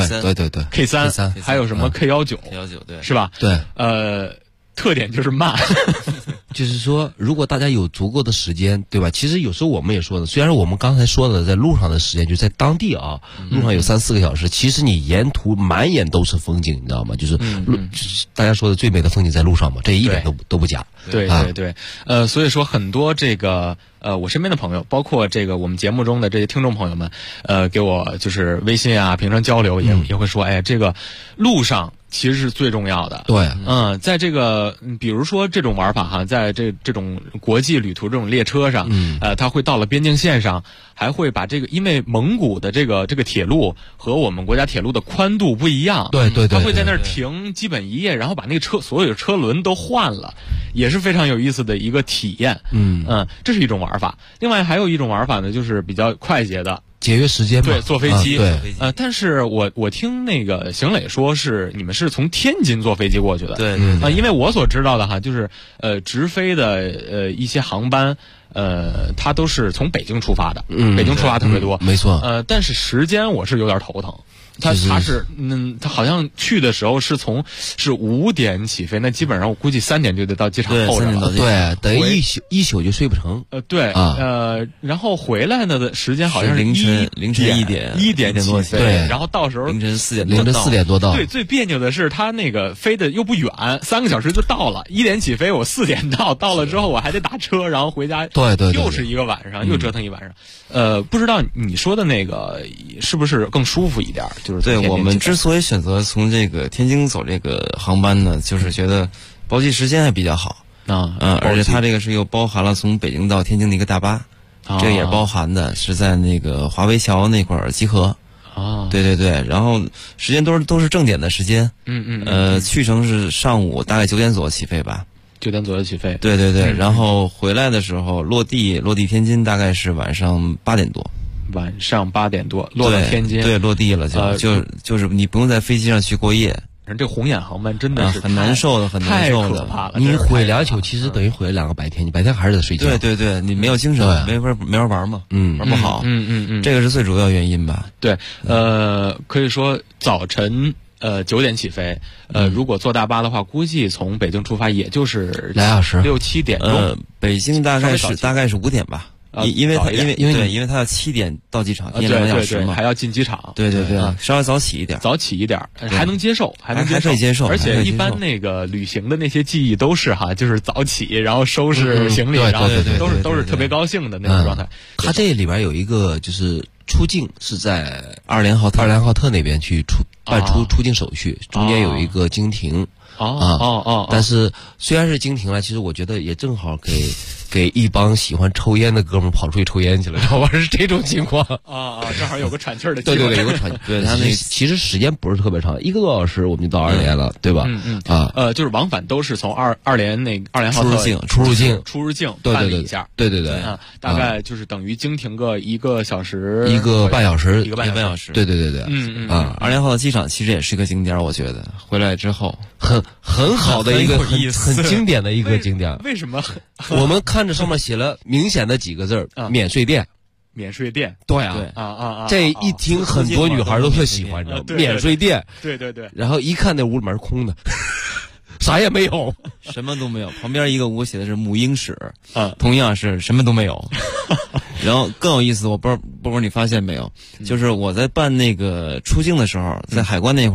K3，还有什么 K19， 对， 是吧？ 对， 特点就是慢。 就是说，如果大家有足够的时间，对吧？其实有时候我们也说的，虽然我们刚才说的在路上的时间，就在当地啊，路上有3-4个小时，其实你沿途满眼都是风景，你知道吗？就是大家说的最美的风景在路上嘛，这一点都不假。 对，所以说很多这个我身边的朋友，包括这个我们节目中的这些听众朋友们，给我就是微信啊，平常交流也会说，这个路上其实是最重要的。 对， 在这个比如说这种玩法哈，在这种国际旅途这种列车上，它会到了边境线上，还会把这个，因为蒙古的这个铁路和我们国家铁路的宽度不一样， 对， 它会在那儿停基本1夜，然后把那个所有的车轮都换了，也是非常有意思的一个体验。这是一种玩法。另外还有一种玩法呢，就是比较快捷的。 节约时间嘛， 对，坐飞机， 对， 但是我听那个邢磊说是你们是从天津坐飞机过去的， 对， 因为我所知道的哈，就是直飞的一些航班，它都是从北京出发的，北京出发特别多， 没错， 但是时间我是有点头疼。他好像去的时候是5点起飞，那基本上我估计3点就得到机场候着了， 对，等于一宿就睡不成。 对，然后回来的时间好像是凌晨1点起飞， 对， 然后到时候凌晨4 点多到。 对，最别扭的是他那个飞的又不远，3个小时就到了，1点起飞，我4点到了之后我还得打车，然后回家， 对， 又是一个晚上，又折腾一晚上。不知道你说的那个是不是更舒服一点？就是对，我们之所以选择从这个天津走这个航班呢，就是觉得包机时间还比较好而且它这个是又包含了从北京到天津的一个大巴，这个也包含的是在那个华为桥那块儿集合。对，然后时间都是正点的时间。去程是上午大概9点左右起飞吧。 9点左右起飞。 对，然后回来的时候落地天津大概是晚上8点多。 晚上8点多落到天津， 对，落地了就是你不用在飞机上去过夜。 这红眼航班真的是很难受的， 太可怕了。 你毁2宿，其实等于毁了2个白天，你白天还是得睡觉。 对，你没有精神，没法玩嘛，玩不好。这个是最主要原因吧。 对，可以说早晨9点起飞，如果坐大巴的话，估计从北京出发也就是 2小时 6-7点钟。 北京大概是5点吧。因为他要7点到机场，1个小时嘛， 还要进机场。 对，稍微早起一点， 还能接受，还可以接受。 而且一般那个旅行的那些记忆都是就是早起，然后收拾行李，然后都是特别高兴的那种状态。 他这里边有一个就是出境是在2连浩特那边去办出境手续，中间有一个经停。但是虽然是经停了，其实我觉得也正好给一帮喜欢抽烟的哥们跑出去抽烟去了，知道吧？是这种情况正好有个喘气儿的机会。 对，有个喘。对，他那其实时间不是特别长，1个多小时我们就到2连了，对吧？ 就是往返都是从二连浩特出入境办理一下。 对， 大概就是等于经停个1个小时 ，1个半小时，对。 2连浩特机场其实也是一个景点，我觉得回来之后很好的一个很经典的一个景点。 为什么？ 我们看着上面写了明显的几个字免税店。 免税店， 对这一听很多女孩都特喜欢，着免税店， 对， 然后一看那屋里面空的，啥也没有， 什么都没有。旁边一个屋写的是母婴室，同样是什么都没有。然后更有意思，我不知道你发现没有，就是我在办那个出境的时候，在海关那块儿，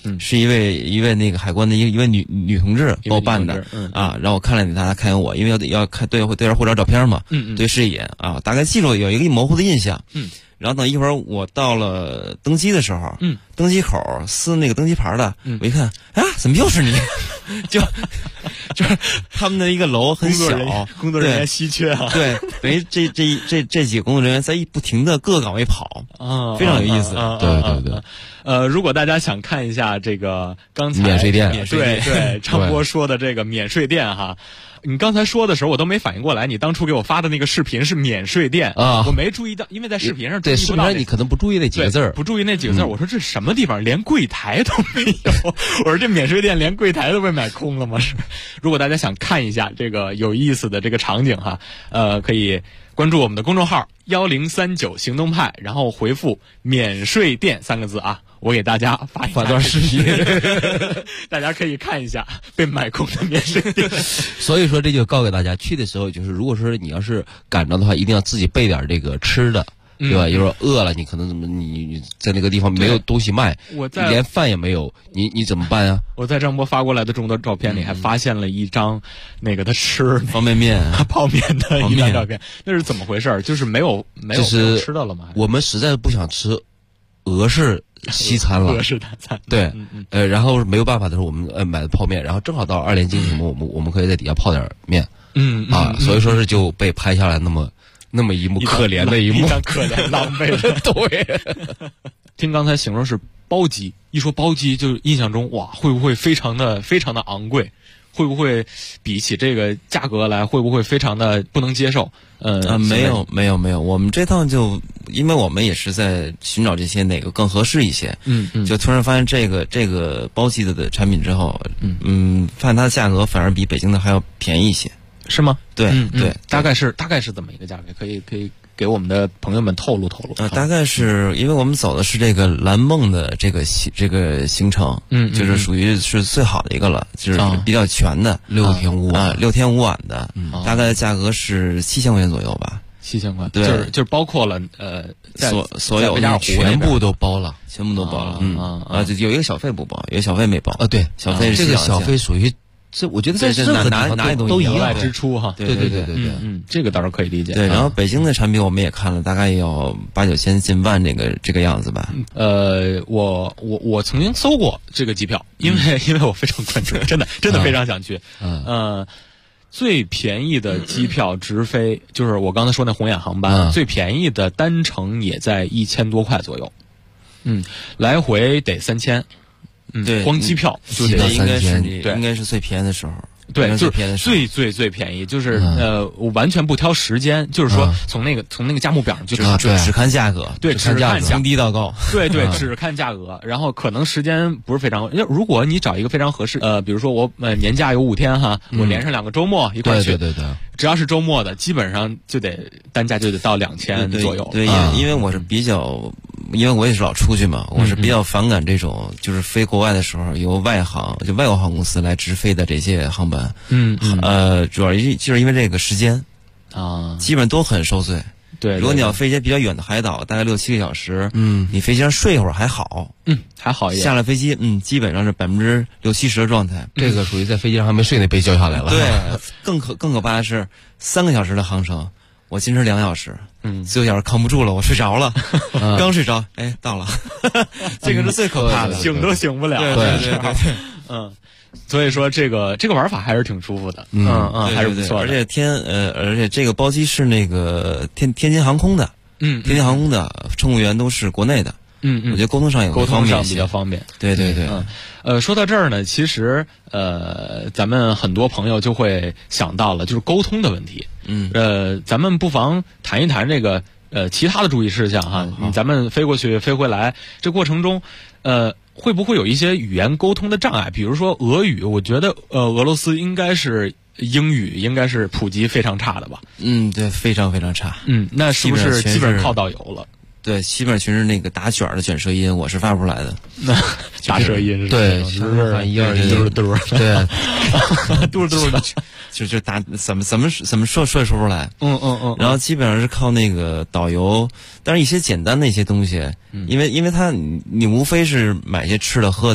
是一位那个海关的一位女同志帮我办的，让我看了他看有我，因为要看对照护照照片嘛，对视野啊，大概记住有一个模糊的印象，然后等一会儿我到了登机的时候，登机口撕那个登机牌的，我一看啊，怎么又是你？就是他们的一个楼很小， 工作人员稀缺啊。 对，等于这几个工作人员在不停的各个岗位跑啊，非常有意思。 对。 如果大家想看一下这个刚才免税店， 对，张波说的这个免税店哈。你刚才说的时候，我都没反应过来，你当初给我发的那个视频是免税店啊，我没注意到，因为在视频上对视频上你可能不注意那几个字儿， 不注意那几个字儿。我说这什么地方，连柜台都没有？我说这免税店连柜台都被买空了吗？是。如果大家想看一下这个有意思的这个场景哈，可以关注我们的公众号1039行动派，然后回复免税店3个字啊。我给大家发段视频， 大家可以看一下被买空的免税店。 所以说这就告诉给大家，去的时候就是，如果说你要是赶着的话，一定要自己备点这个吃的，对吧？有时候饿了，你可能你在那个地方没有东西卖，连饭也没有，你怎么办呀？ 我在张波发过来的众多照片里还发现了一张那个他吃方便面、 泡面的一张照片，那是怎么回事？就是没有吃的了吗？ 我们实在不想吃俄式西餐了， 俄式大餐。 对，然后没有办法的时候，我们买的泡面，然后正好到2连金什么，我们可以在底下泡点面，所以说是就被拍下来那么一幕可怜的一幕， 非常可怜狼狈的。 对， 听刚才形容是包机，一说包机就印象中哇，会不会非常的昂贵？会不会比起这个价格来，会不会非常的不能接受？ 没有，我们这趟就因为我们也是在寻找这些哪个更合适一些，就突然发现这个包机的产品之后，发现它的价格反而比北京的还要便宜一些， 是吗？ 对， 大概是怎么一个价格？可以给我们的朋友们透露。 大概是因为我们走的是这个蓝梦的这个行程，就是属于是最好的一个了，就是比较全的 ，6天 5晚的，大概价格是7000块钱左右吧。 7000块， 对， 就是包括了所有全部都包了， 就有一个小费不包，有一个小费没包啊。对， 小费这个小费属于。这我觉得在任何地方都一样支出哈， 对， 这个倒是可以理解。 对，然后北京的产品我们也看了，大概要8、9千近万这个样子吧。 我曾经搜过这个机票，因为我非常关注，真的非常想去。最便宜的机票直飞，就是我刚才说那红眼航班，最便宜的单程也在1000多块左右，来回得3000。 对， 光机票就得应该是最便宜的时候。 对，就是最便宜，就是我完全不挑时间，就是说从那个价目表上就只看价格， 对，只看价格， 从低到高， 对，只看价格，然后可能时间不是非常，如果你找一个非常合适，比如说我年假有5天哈，我连上2个周末一块去， 对， 只要是周末的，基本上就得单价就得到2000左右。 对，因为我是比较，因为我也是老出去嘛，我是比较反感这种就是飞国外的时候由外国航公司来直飞的这些航班。主要就是因为这个时间啊，基本都很受罪。 对， 如果你要飞一些比较远的海岛，大概6、7个小时，你飞机上睡一会儿还好， 还好一点。 下了飞机，基本上是60%、70%的状态。 这个属于在飞机上还没睡呢，被叫下来了。 对，更可怕的是3个小时的航程，我坚持2小时，4个小时扛不住了，我睡着了，刚睡着，到了，这个是最可怕的， 醒都醒不了。 对。 所以说这个玩法还是挺舒服的，还是不错的。 而且这个包机是那个天津航空的，天津航空的乘务员都是国内的，我觉得沟通上比较方便。 对。 说到这儿呢，其实咱们很多朋友就会想到了就是沟通的问题，咱们不妨谈一谈这个其他的注意事项哈。咱们飞过去飞回来这过程中，会不会有一些语言沟通的障碍？比如说俄语，我觉得俄罗斯应该是英语应该是普及非常差的吧？ 对，非常非常差。 那是不是基本上靠导游了？ 对，基本上全是那个打卷的卷舌音，我是发不出来的。 打舌音是对，就是121嘟，对， 嘟的， 就打怎么说也说不出来。然后基本上是靠那个导游，但是一些简单的一些东西，因为你无非是买一些吃的喝的，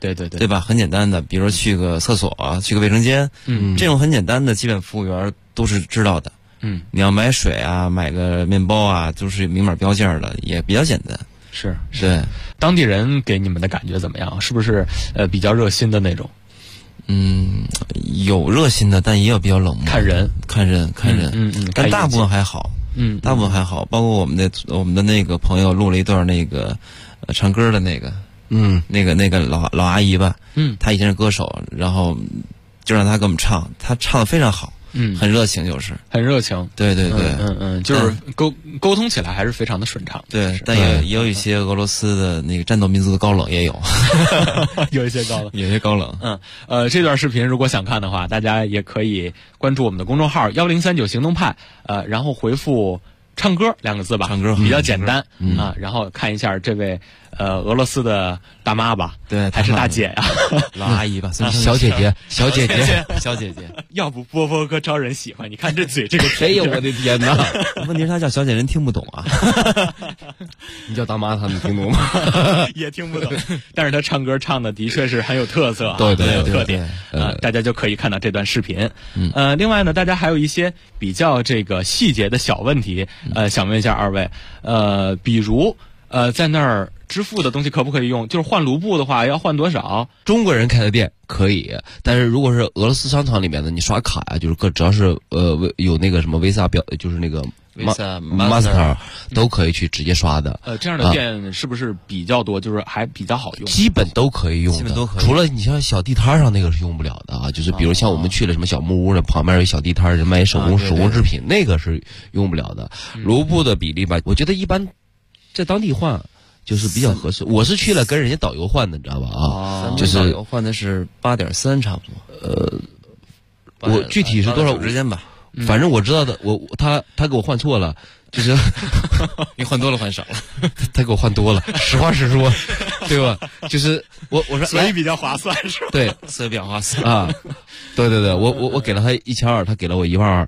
对吧？很简单的，比如说去个厕所啊，去个卫生间，这种很简单的基本服务员都是知道的。你要买水啊，买个面包啊，都是明码标价的，也比较简单。 是， 对。 当地人给你们的感觉怎么样？是不是比较热心的那种？ 有热心的，但也有比较冷漠。 看人， 但大部分还好。大部分还好，包括我们的那个朋友录了一段那个唱歌的那个，那个老阿姨吧，她以前是歌手，然后就让她给我们唱，她唱的非常好。很热情，就是很热情， 对， 就是沟通起来还是非常的顺畅。 对，但也有一些俄罗斯的那个战斗民族的高冷也有， 有一些高冷， 有些高冷。 这段视频如果想看的话，大家也可以关注我们的公众号1039行动派，然后回复唱歌2个字吧， 唱歌比较简单然后看一下这位俄罗斯的大妈吧， 对， 还是大姐呀， 老阿姨吧， 小姐姐，小姐姐， 要不波波哥招人喜欢，你看这嘴这个， 哎呦我的天哪！ 问题是他叫小姐人听不懂啊， 你叫大妈他们听懂吗？ 也听不懂，但是他唱歌唱的的确是很有特色， 对， 很有特点大家就可以看到这段视频。另外呢，大家还有一些比较这个细节的小问题，想问一下二位，比如在那儿支付的东西可不可以用？就是换卢布的话要换多少？ 中国人开的店可以，但是如果是俄罗斯商场里面的，你刷卡呀，就是只要是有那个什么 Visa 表，就是那个 Master 都可以去直接刷的。 这样的店是不是比较多？就是还比较好用？ 基本都可以用的，除了你像小地摊上那个是用不了的啊。就是比如像我们去了什么小木屋的旁边有小地摊，人卖手工制品，那个是用不了的。卢布的比例吧，我觉得一般在当地换就是比较合适。我是去了跟人家导游换的，你知道吧？就是导游换的是8.3差不多。 我具体是多少之间吧， 反正我知道的，他给我换错了，就是你换多了换少了， 他给我换多了，实话实说，对吧？就是我说， 所以比较划算是吧？ 对， 所以比较划算啊。对，我给了他1200，他给了我12000。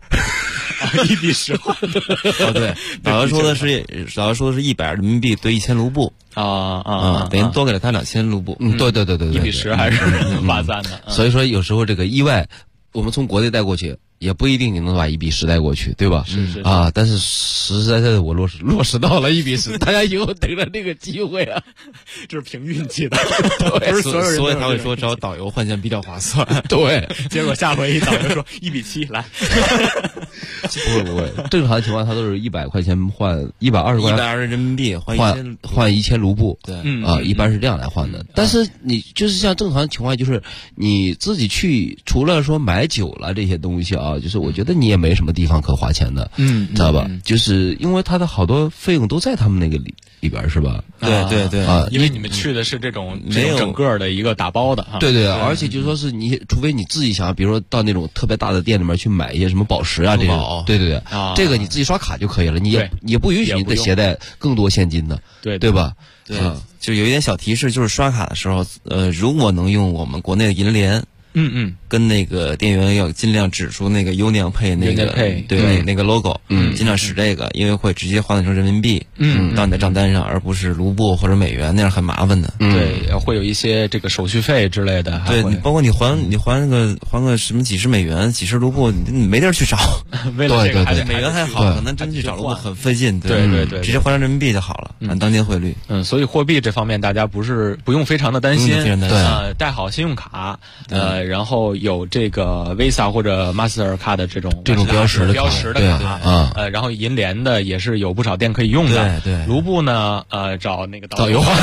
1比10换的。 对，导游说的是100人民币兑1000卢布等于多给了他2000卢布。 对 ，1比10还是划算的。 所以说有时候这个意外，我们从国内带过去，也不一定你能把1比10带过去，对吧？ 是啊，但是实在的我落实到了1比10，大家以后等着这个机会啊， 这是凭运气的， 对， 不是所有人。 所以他会说找导游换钱比较划算。 对， 结果下回一导游说1比7来。 不会，正常情况他都是100块钱换120块钱 ，120人民币换 1000卢布。 对， 一般是这样来换的。但是你就是像正常情况，就是你自己去，除了说买酒了这些东西啊，就是我觉得你也没什么地方可花钱的，知道吧？就是因为他的好多费用都在他们那个里边，是吧？ 对啊， 因为你们去的是这种整个的一个打包的啊。 对，而且就说是你，除非你自己想，比如说到那种特别大的店里面去买一些什么宝石啊这种，对，这个你自己刷卡就可以了，你也不允许你得携带更多现金的，对吧？ 对，就有一点小提示，就是刷卡的时候，如果能用我们国内的银联。跟那个店员要尽量指出那个优酿配那个对那个 logo， 尽量使这个，因为会直接换算成人民币，到你的账单上，而不是卢布或者美元，那样很麻烦的。 对，会有一些这个手续费之类的。 对，包括你还个什么几十美元、几十卢布，你没地儿去找。 为了这个美元还好，可能真去找卢布很费劲。 对， 直接换成人民币就好了，按当天汇率。 所以货币这方面大家不用非常的担心，带好信用卡，然后有这个 Visa 或者 Mastercard 这种标识的卡，然后银联的也是有不少店可以用的。 对， 卢布呢，找那个导游换，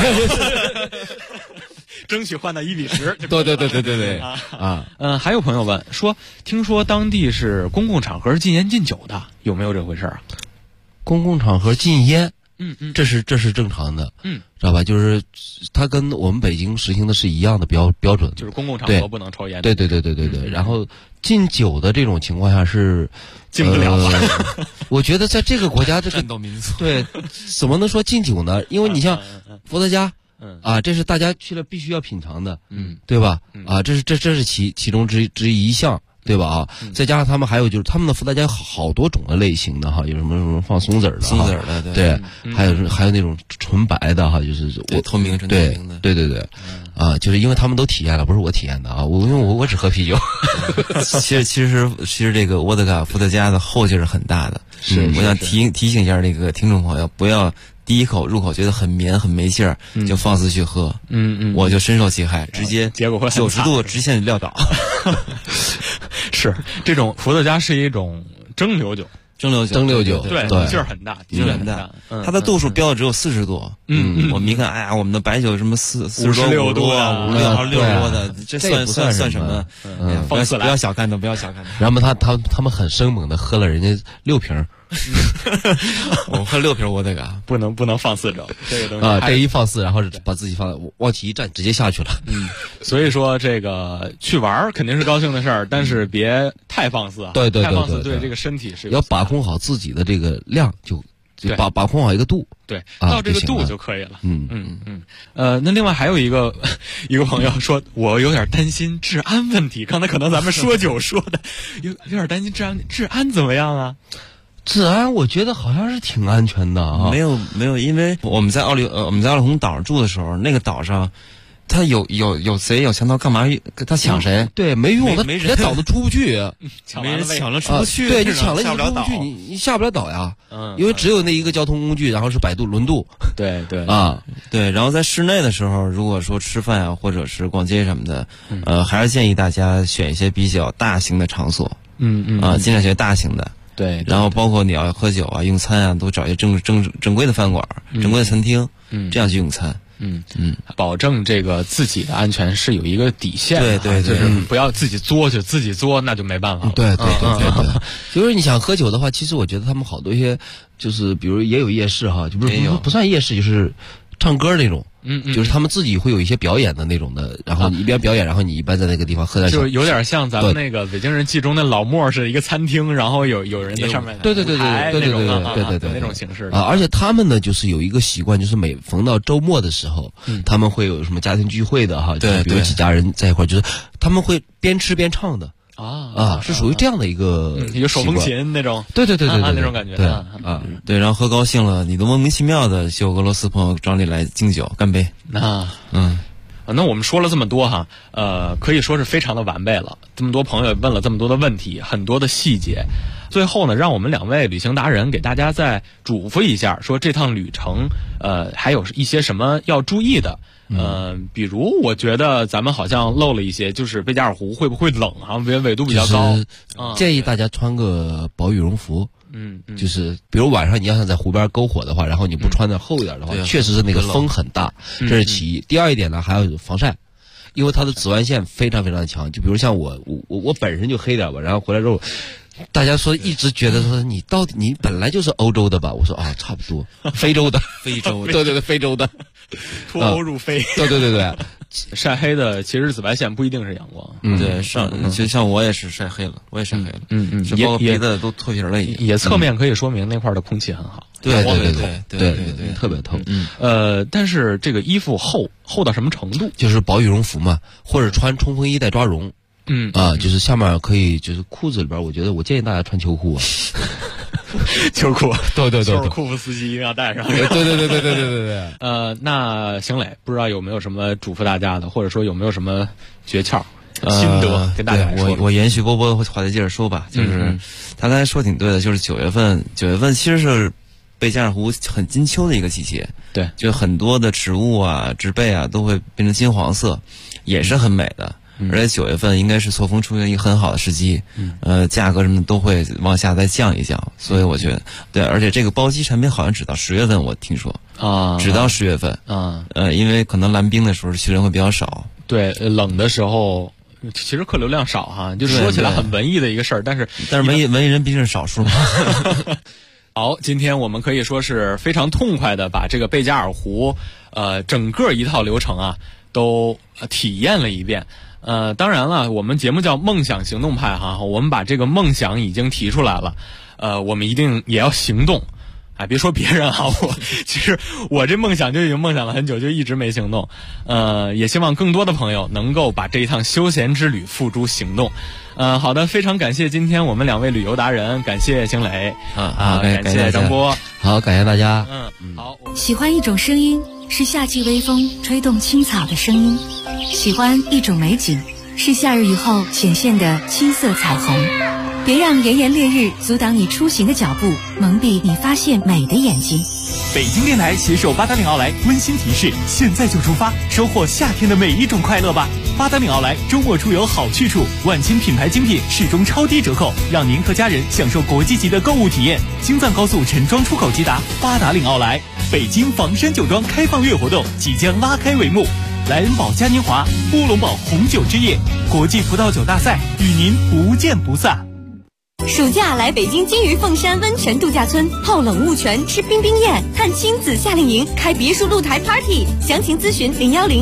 争取换到1比10。 对还有朋友问说，听说当地是公共场合禁烟禁酒的，有没有这回事啊？ 公共场合禁烟。这是正常的，知道吧？就是它跟我们北京实行的是一样的标准， 就是公共场合不能抽烟。 对。然后禁酒的这种情况下是禁不了吧？ 我觉得在这个国家这个战斗民族， 对，怎么能说禁酒呢？因为你像伏特加，这是大家去了必须要品尝的，对吧？这是其中之一项。 对吧？啊，再加上他们还有就是他们的伏特加有好多种的类型的哈，有什么放松子儿的， 松子儿的， 对，还有那种纯白的哈，就是透明纯透明的， 对，啊，就是因为他们都体验了，不是我体验的啊，因为我只喝啤酒。 其实这个沃德嘎伏特加的后劲儿很大的，我想提醒一下这个听众朋友，不要第一口入口觉得很绵很没劲儿，就放肆去喝。我就深受其害，直接结果会 90度直线撂倒。 是这种伏特加是一种蒸馏酒。 蒸馏酒， 对，劲儿很大， 劲儿很大。它的度数标的只有40度。我们一看，哎呀，我们的白酒什么46度啊，56多的，这算什么？不要小看它，不要小看它。 然后他们很生猛的喝了人家6瓶。 我们喝6瓶，我得嘎， 不能放肆着这个东西啊，这一放肆，然后把自己往起一站，直接下去了。 所以说这个去玩肯定是高兴的事儿，但是别太放肆啊。 对， 太放肆对这个身体是要把控好自己的这个量，就把控好一个度。 对，到这个度就可以了。那另外还有一个朋友说，我有点担心治安问题。刚才可能咱们说酒说的有点担心治安怎么样啊？ 治安我觉得好像是挺安全的啊。 没有，因为我们在奥利洪岛上住的时候，那个岛上他有贼有强盗，干嘛他抢谁？ 对，没用， 没人家岛都出不去， 没人抢了出不去。 对，你抢了你出不去，你下不了岛呀。因为只有那一个交通工具，然后是摆渡轮渡。 对对，然后在室内的时候，如果说吃饭啊，或者是逛街什么的，还是建议大家选一些比较大型的场所。尽量选大型的。 对， 然后包括你要喝酒啊、用餐啊，都找一些正规的饭馆、正规的餐厅，这样去用餐。 保证这个自己的安全是有一个底线的。 对， 就是不要自己作，那就没办法了。 对，就是你想喝酒的话，其实我觉得他们好多一些，就是比如也有夜市哈，就不算夜市，就是唱歌那种。就是他们自己会有一些表演的那种的，然后你一边表演，然后你一般在那个地方喝点酒， 就有点像咱们那个北京人记中那老莫是一个餐厅，然后有人在上面对那种形式啊。而且他们呢，就是有一个习惯，就是每逢到周末的时候，他们会有什么家庭聚会的哈， 对， 比如几家人在一块，就是他们会边吃边唱的。是属于这样的一个手风琴那种， 对那种感觉， 对，然后喝高兴了，你都莫名其妙的就俄罗斯朋友找你来敬酒干杯。 那我们说了这么多哈，可以说是非常的完备了。这么多朋友问了这么多的问题，很多的细节，最后呢，让我们2位旅行达人给大家再嘱咐一下，说这趟旅程还有一些什么要注意的。比如我觉得咱们好像漏了一些，就是贝加尔湖会不会冷啊？纬度比较高， 建议大家穿个薄羽绒服。就是比如晚上你要想在湖边篝火的话，然后你不穿的厚一点的话，确实是那个风很大，这是其一。第二一点呢，还要防晒，因为它的紫外线非常非常的强。就比如像我本身就黑点吧，然后回来之后，大家说一直觉得说你本来就是欧洲的吧？我说差不多，非洲的，对，非洲的， 脱欧入非， 对。 晒黑的其实紫外线不一定是阳光， 对，就像我也是晒黑了，我也晒黑了，包括鼻子都脱皮了也侧面可以说明那块的空气很好， 对，特别透。 但是这个衣服厚到什么程度？ 就是薄羽绒服嘛，或者穿冲锋衣带抓绒。就是下面可以，就是裤子里边，我建议大家穿秋裤啊。 秋裤， 对， 就是库夫斯基一定要带上。 对。 那邢磊不知道有没有什么嘱咐大家的，或者说有没有什么诀窍、心得跟大家说？ 我延续波波的话再接着说吧，就是他刚才说挺对的，就是9月份其实是贝加尔湖很金秋的一个季节， 对， 就很多的植物啊、植被啊都会变成金黄色，也是很美的。而且9月份应该是错峰出现一个很好的时机，价格什么的都会往下再降一降，所以我觉得对，而且这个包机产品好像只到10月份，我听说只到10月份因为可能蓝冰的时候去人会比较少， 对，冷的时候其实客流量少哈，就说起来很文艺的一个事儿，但是文艺人毕竟是少数嘛。 好，今天我们可以说是非常痛快的把这个贝加尔湖整个一套流程啊都体验了一遍。当然了，我们节目叫梦想行动派哈，我们把这个梦想已经提出来了，我们一定也要行动。别说别人啊，其实我这梦想就已经梦想了很久，就一直没行动。也希望更多的朋友能够把这一趟休闲之旅付诸行动。 好的，非常感谢今天我们2位旅游达人，感谢邢磊感谢张波， 好，感谢大家。 好。 喜欢一种声音，是夏季微风吹动青草的声音；喜欢一种美景，是夏日雨后显现的青色彩虹。别让炎炎烈日阻挡你出行的脚步，蒙蔽你发现美的眼睛。 北京电台携手八达岭奥莱温馨提示：现在就出发，收获夏天的每一种快乐吧！八达岭奥莱周末出游好去处，万千品牌精品始终超低折扣，让您和家人享受国际级的购物体验。京藏高速陈庄出口直达八达岭奥莱。北京房山酒庄开放月活动即将拉开帷幕，莱恩堡嘉年华、乌龙堡红酒之夜、国际葡萄酒大赛与您不见不散。 暑假来北京金鱼凤山温泉度假村泡冷雾泉、吃冰冰宴、看亲子夏令营、开别墅露台 party， 详情咨询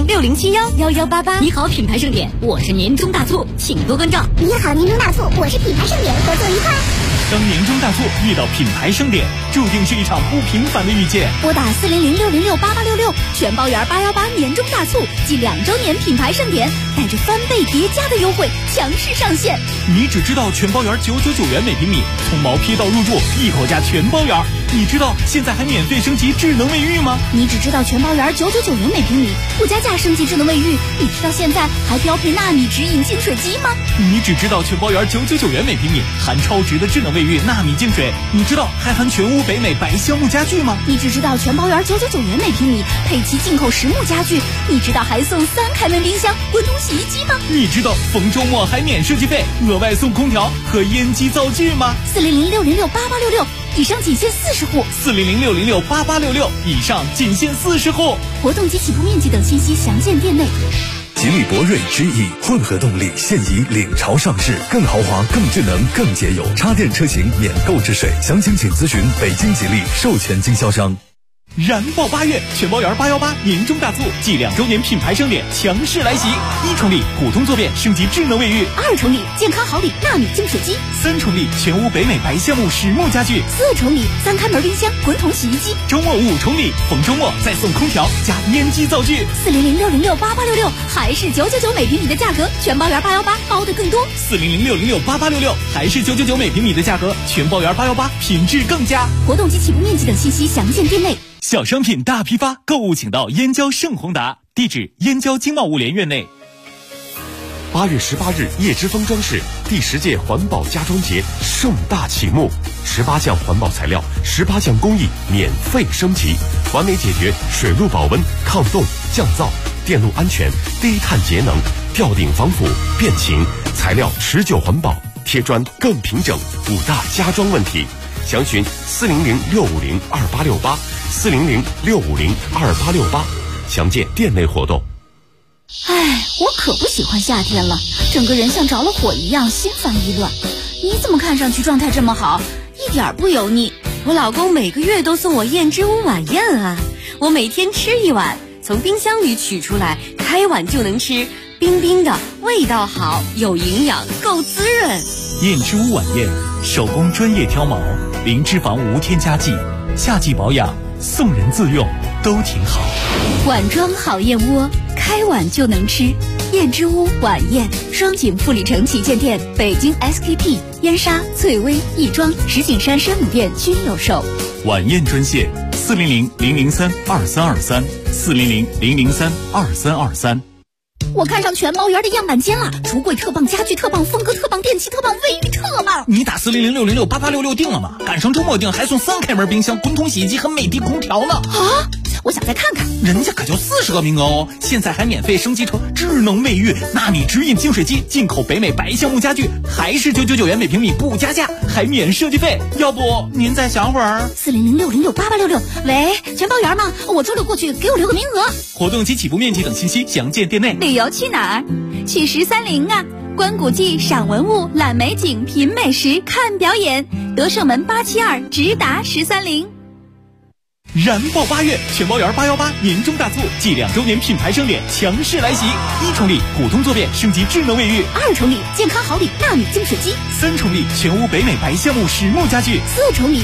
01060711188。 你好，品牌盛典，我是年终大促，请多关照。 你好，年终大促，我是品牌盛典，合作愉快。 当年终大促遇到品牌盛典，注定是一场不平凡的遇见。 拨打400668866，全包圆818年终大促暨2周年品牌盛典，带着翻倍叠加的优惠强势上线。 你只知道全包圆999元每平米，从毛坯到入住一口价全包圆。你知道现在还免费升级智能卫浴吗？ 你只知道全包圆999元每平米，不加价升级智能卫浴。你知道现在还标配纳米直饮净水机吗？ 你只知道全包圆999元每平米，含超值的智能卫浴纳米净水。你知道还含全屋北美白橡木家具吗？ 你只知道全包圆999元每平米，配齐进口实木家具。你知道还送3开门冰箱、滚筒洗衣机吗？ 你知道逢周末还免设计费，额外送空调和烟机灶具吗 ？400668866，以上仅限40户。 400668866，以上仅限40户。 活动及起步面积等信息详见店内。 吉利博瑞之翼混合动力现已领潮上市，更豪华、更智能、更节油，插电车型免购置税。详情请咨询北京吉利授权经销商。 燃爆8月，全包圆818年终大促暨2周年品牌盛典强势来袭！1重礼普通坐便升级智能卫浴 ，2重礼健康好礼纳米净水机 ，3重礼全屋北美白橡木实木家具 ，4重礼3开门冰箱、滚筒洗衣机。 周末5重礼，逢周末再送空调加烟机灶具。 400668866，还是999每平米的价格，全包圆818包的更多。 400668866，还是999每平米的价格，全包圆818品质更佳。 活动及起步面积等信息详见店内。 小商品大批发，购物请到燕郊盛宏达，地址燕郊经贸物联院内。 8月18日，叶之峰装饰第10届环保家装节盛大启幕，18项环保材料，18项工艺免费升级，完美解决水路保温、抗冻、降噪、电路安全、低碳节能、吊顶防腐、变形，材料持久环保，贴砖更平整，5大家装问题。详询400-650-2868，400-650-2868，详见店内活动。 哎，我可不喜欢夏天了，整个人像着了火一样，心烦意乱。你怎么看上去状态这么好，一点不油腻？ 我老公每个月都送我燕之屋晚宴啊，我每天吃1碗，从冰箱里取出来，开碗就能吃，冰冰的，味道好，有营养，够滋润。 燕之屋晚宴，手工专业挑毛，零脂肪无添加剂，夏季保养，送人自用都挺好。 碗装好燕窝，开碗就能吃。燕之屋晚宴，双井富里城旗舰店、北京 SKP、燕莎、翠微、亦庄、石景山山姆店均有售。 晚宴专线400-003-2323，400-003-2323。 我看上全包圆的样板间了，橱柜特棒，家具特棒，风格特棒，电器特棒，卫浴特棒。 你打400-666-8866订了吗？赶上周末订还送3开门冰箱、滚筒洗衣机和美的空调呢。 啊！我想再看看， 人家可就40个名额哦！现在还免费升级成智能卫浴、纳米直饮净水机，进口北美白橡木家具，还是999元每平米不加价，还免设计费。要不您再想会儿 ？400-606-8866，喂，全包圆吗？我周6过去，给我留个名额。 活动及起步面积等信息详见店内。 旅游去哪儿？去1030啊！观古迹、赏文物、览美景、品美食、看表演。德胜门872，直达1030。 燃爆8月，全包圆818年终大促暨2周年品牌盛典强势来袭！1重礼普通坐便升级智能卫浴 ，2重礼健康好礼纳米净水机， 3重礼全屋北美白橡木实木家具， 4重礼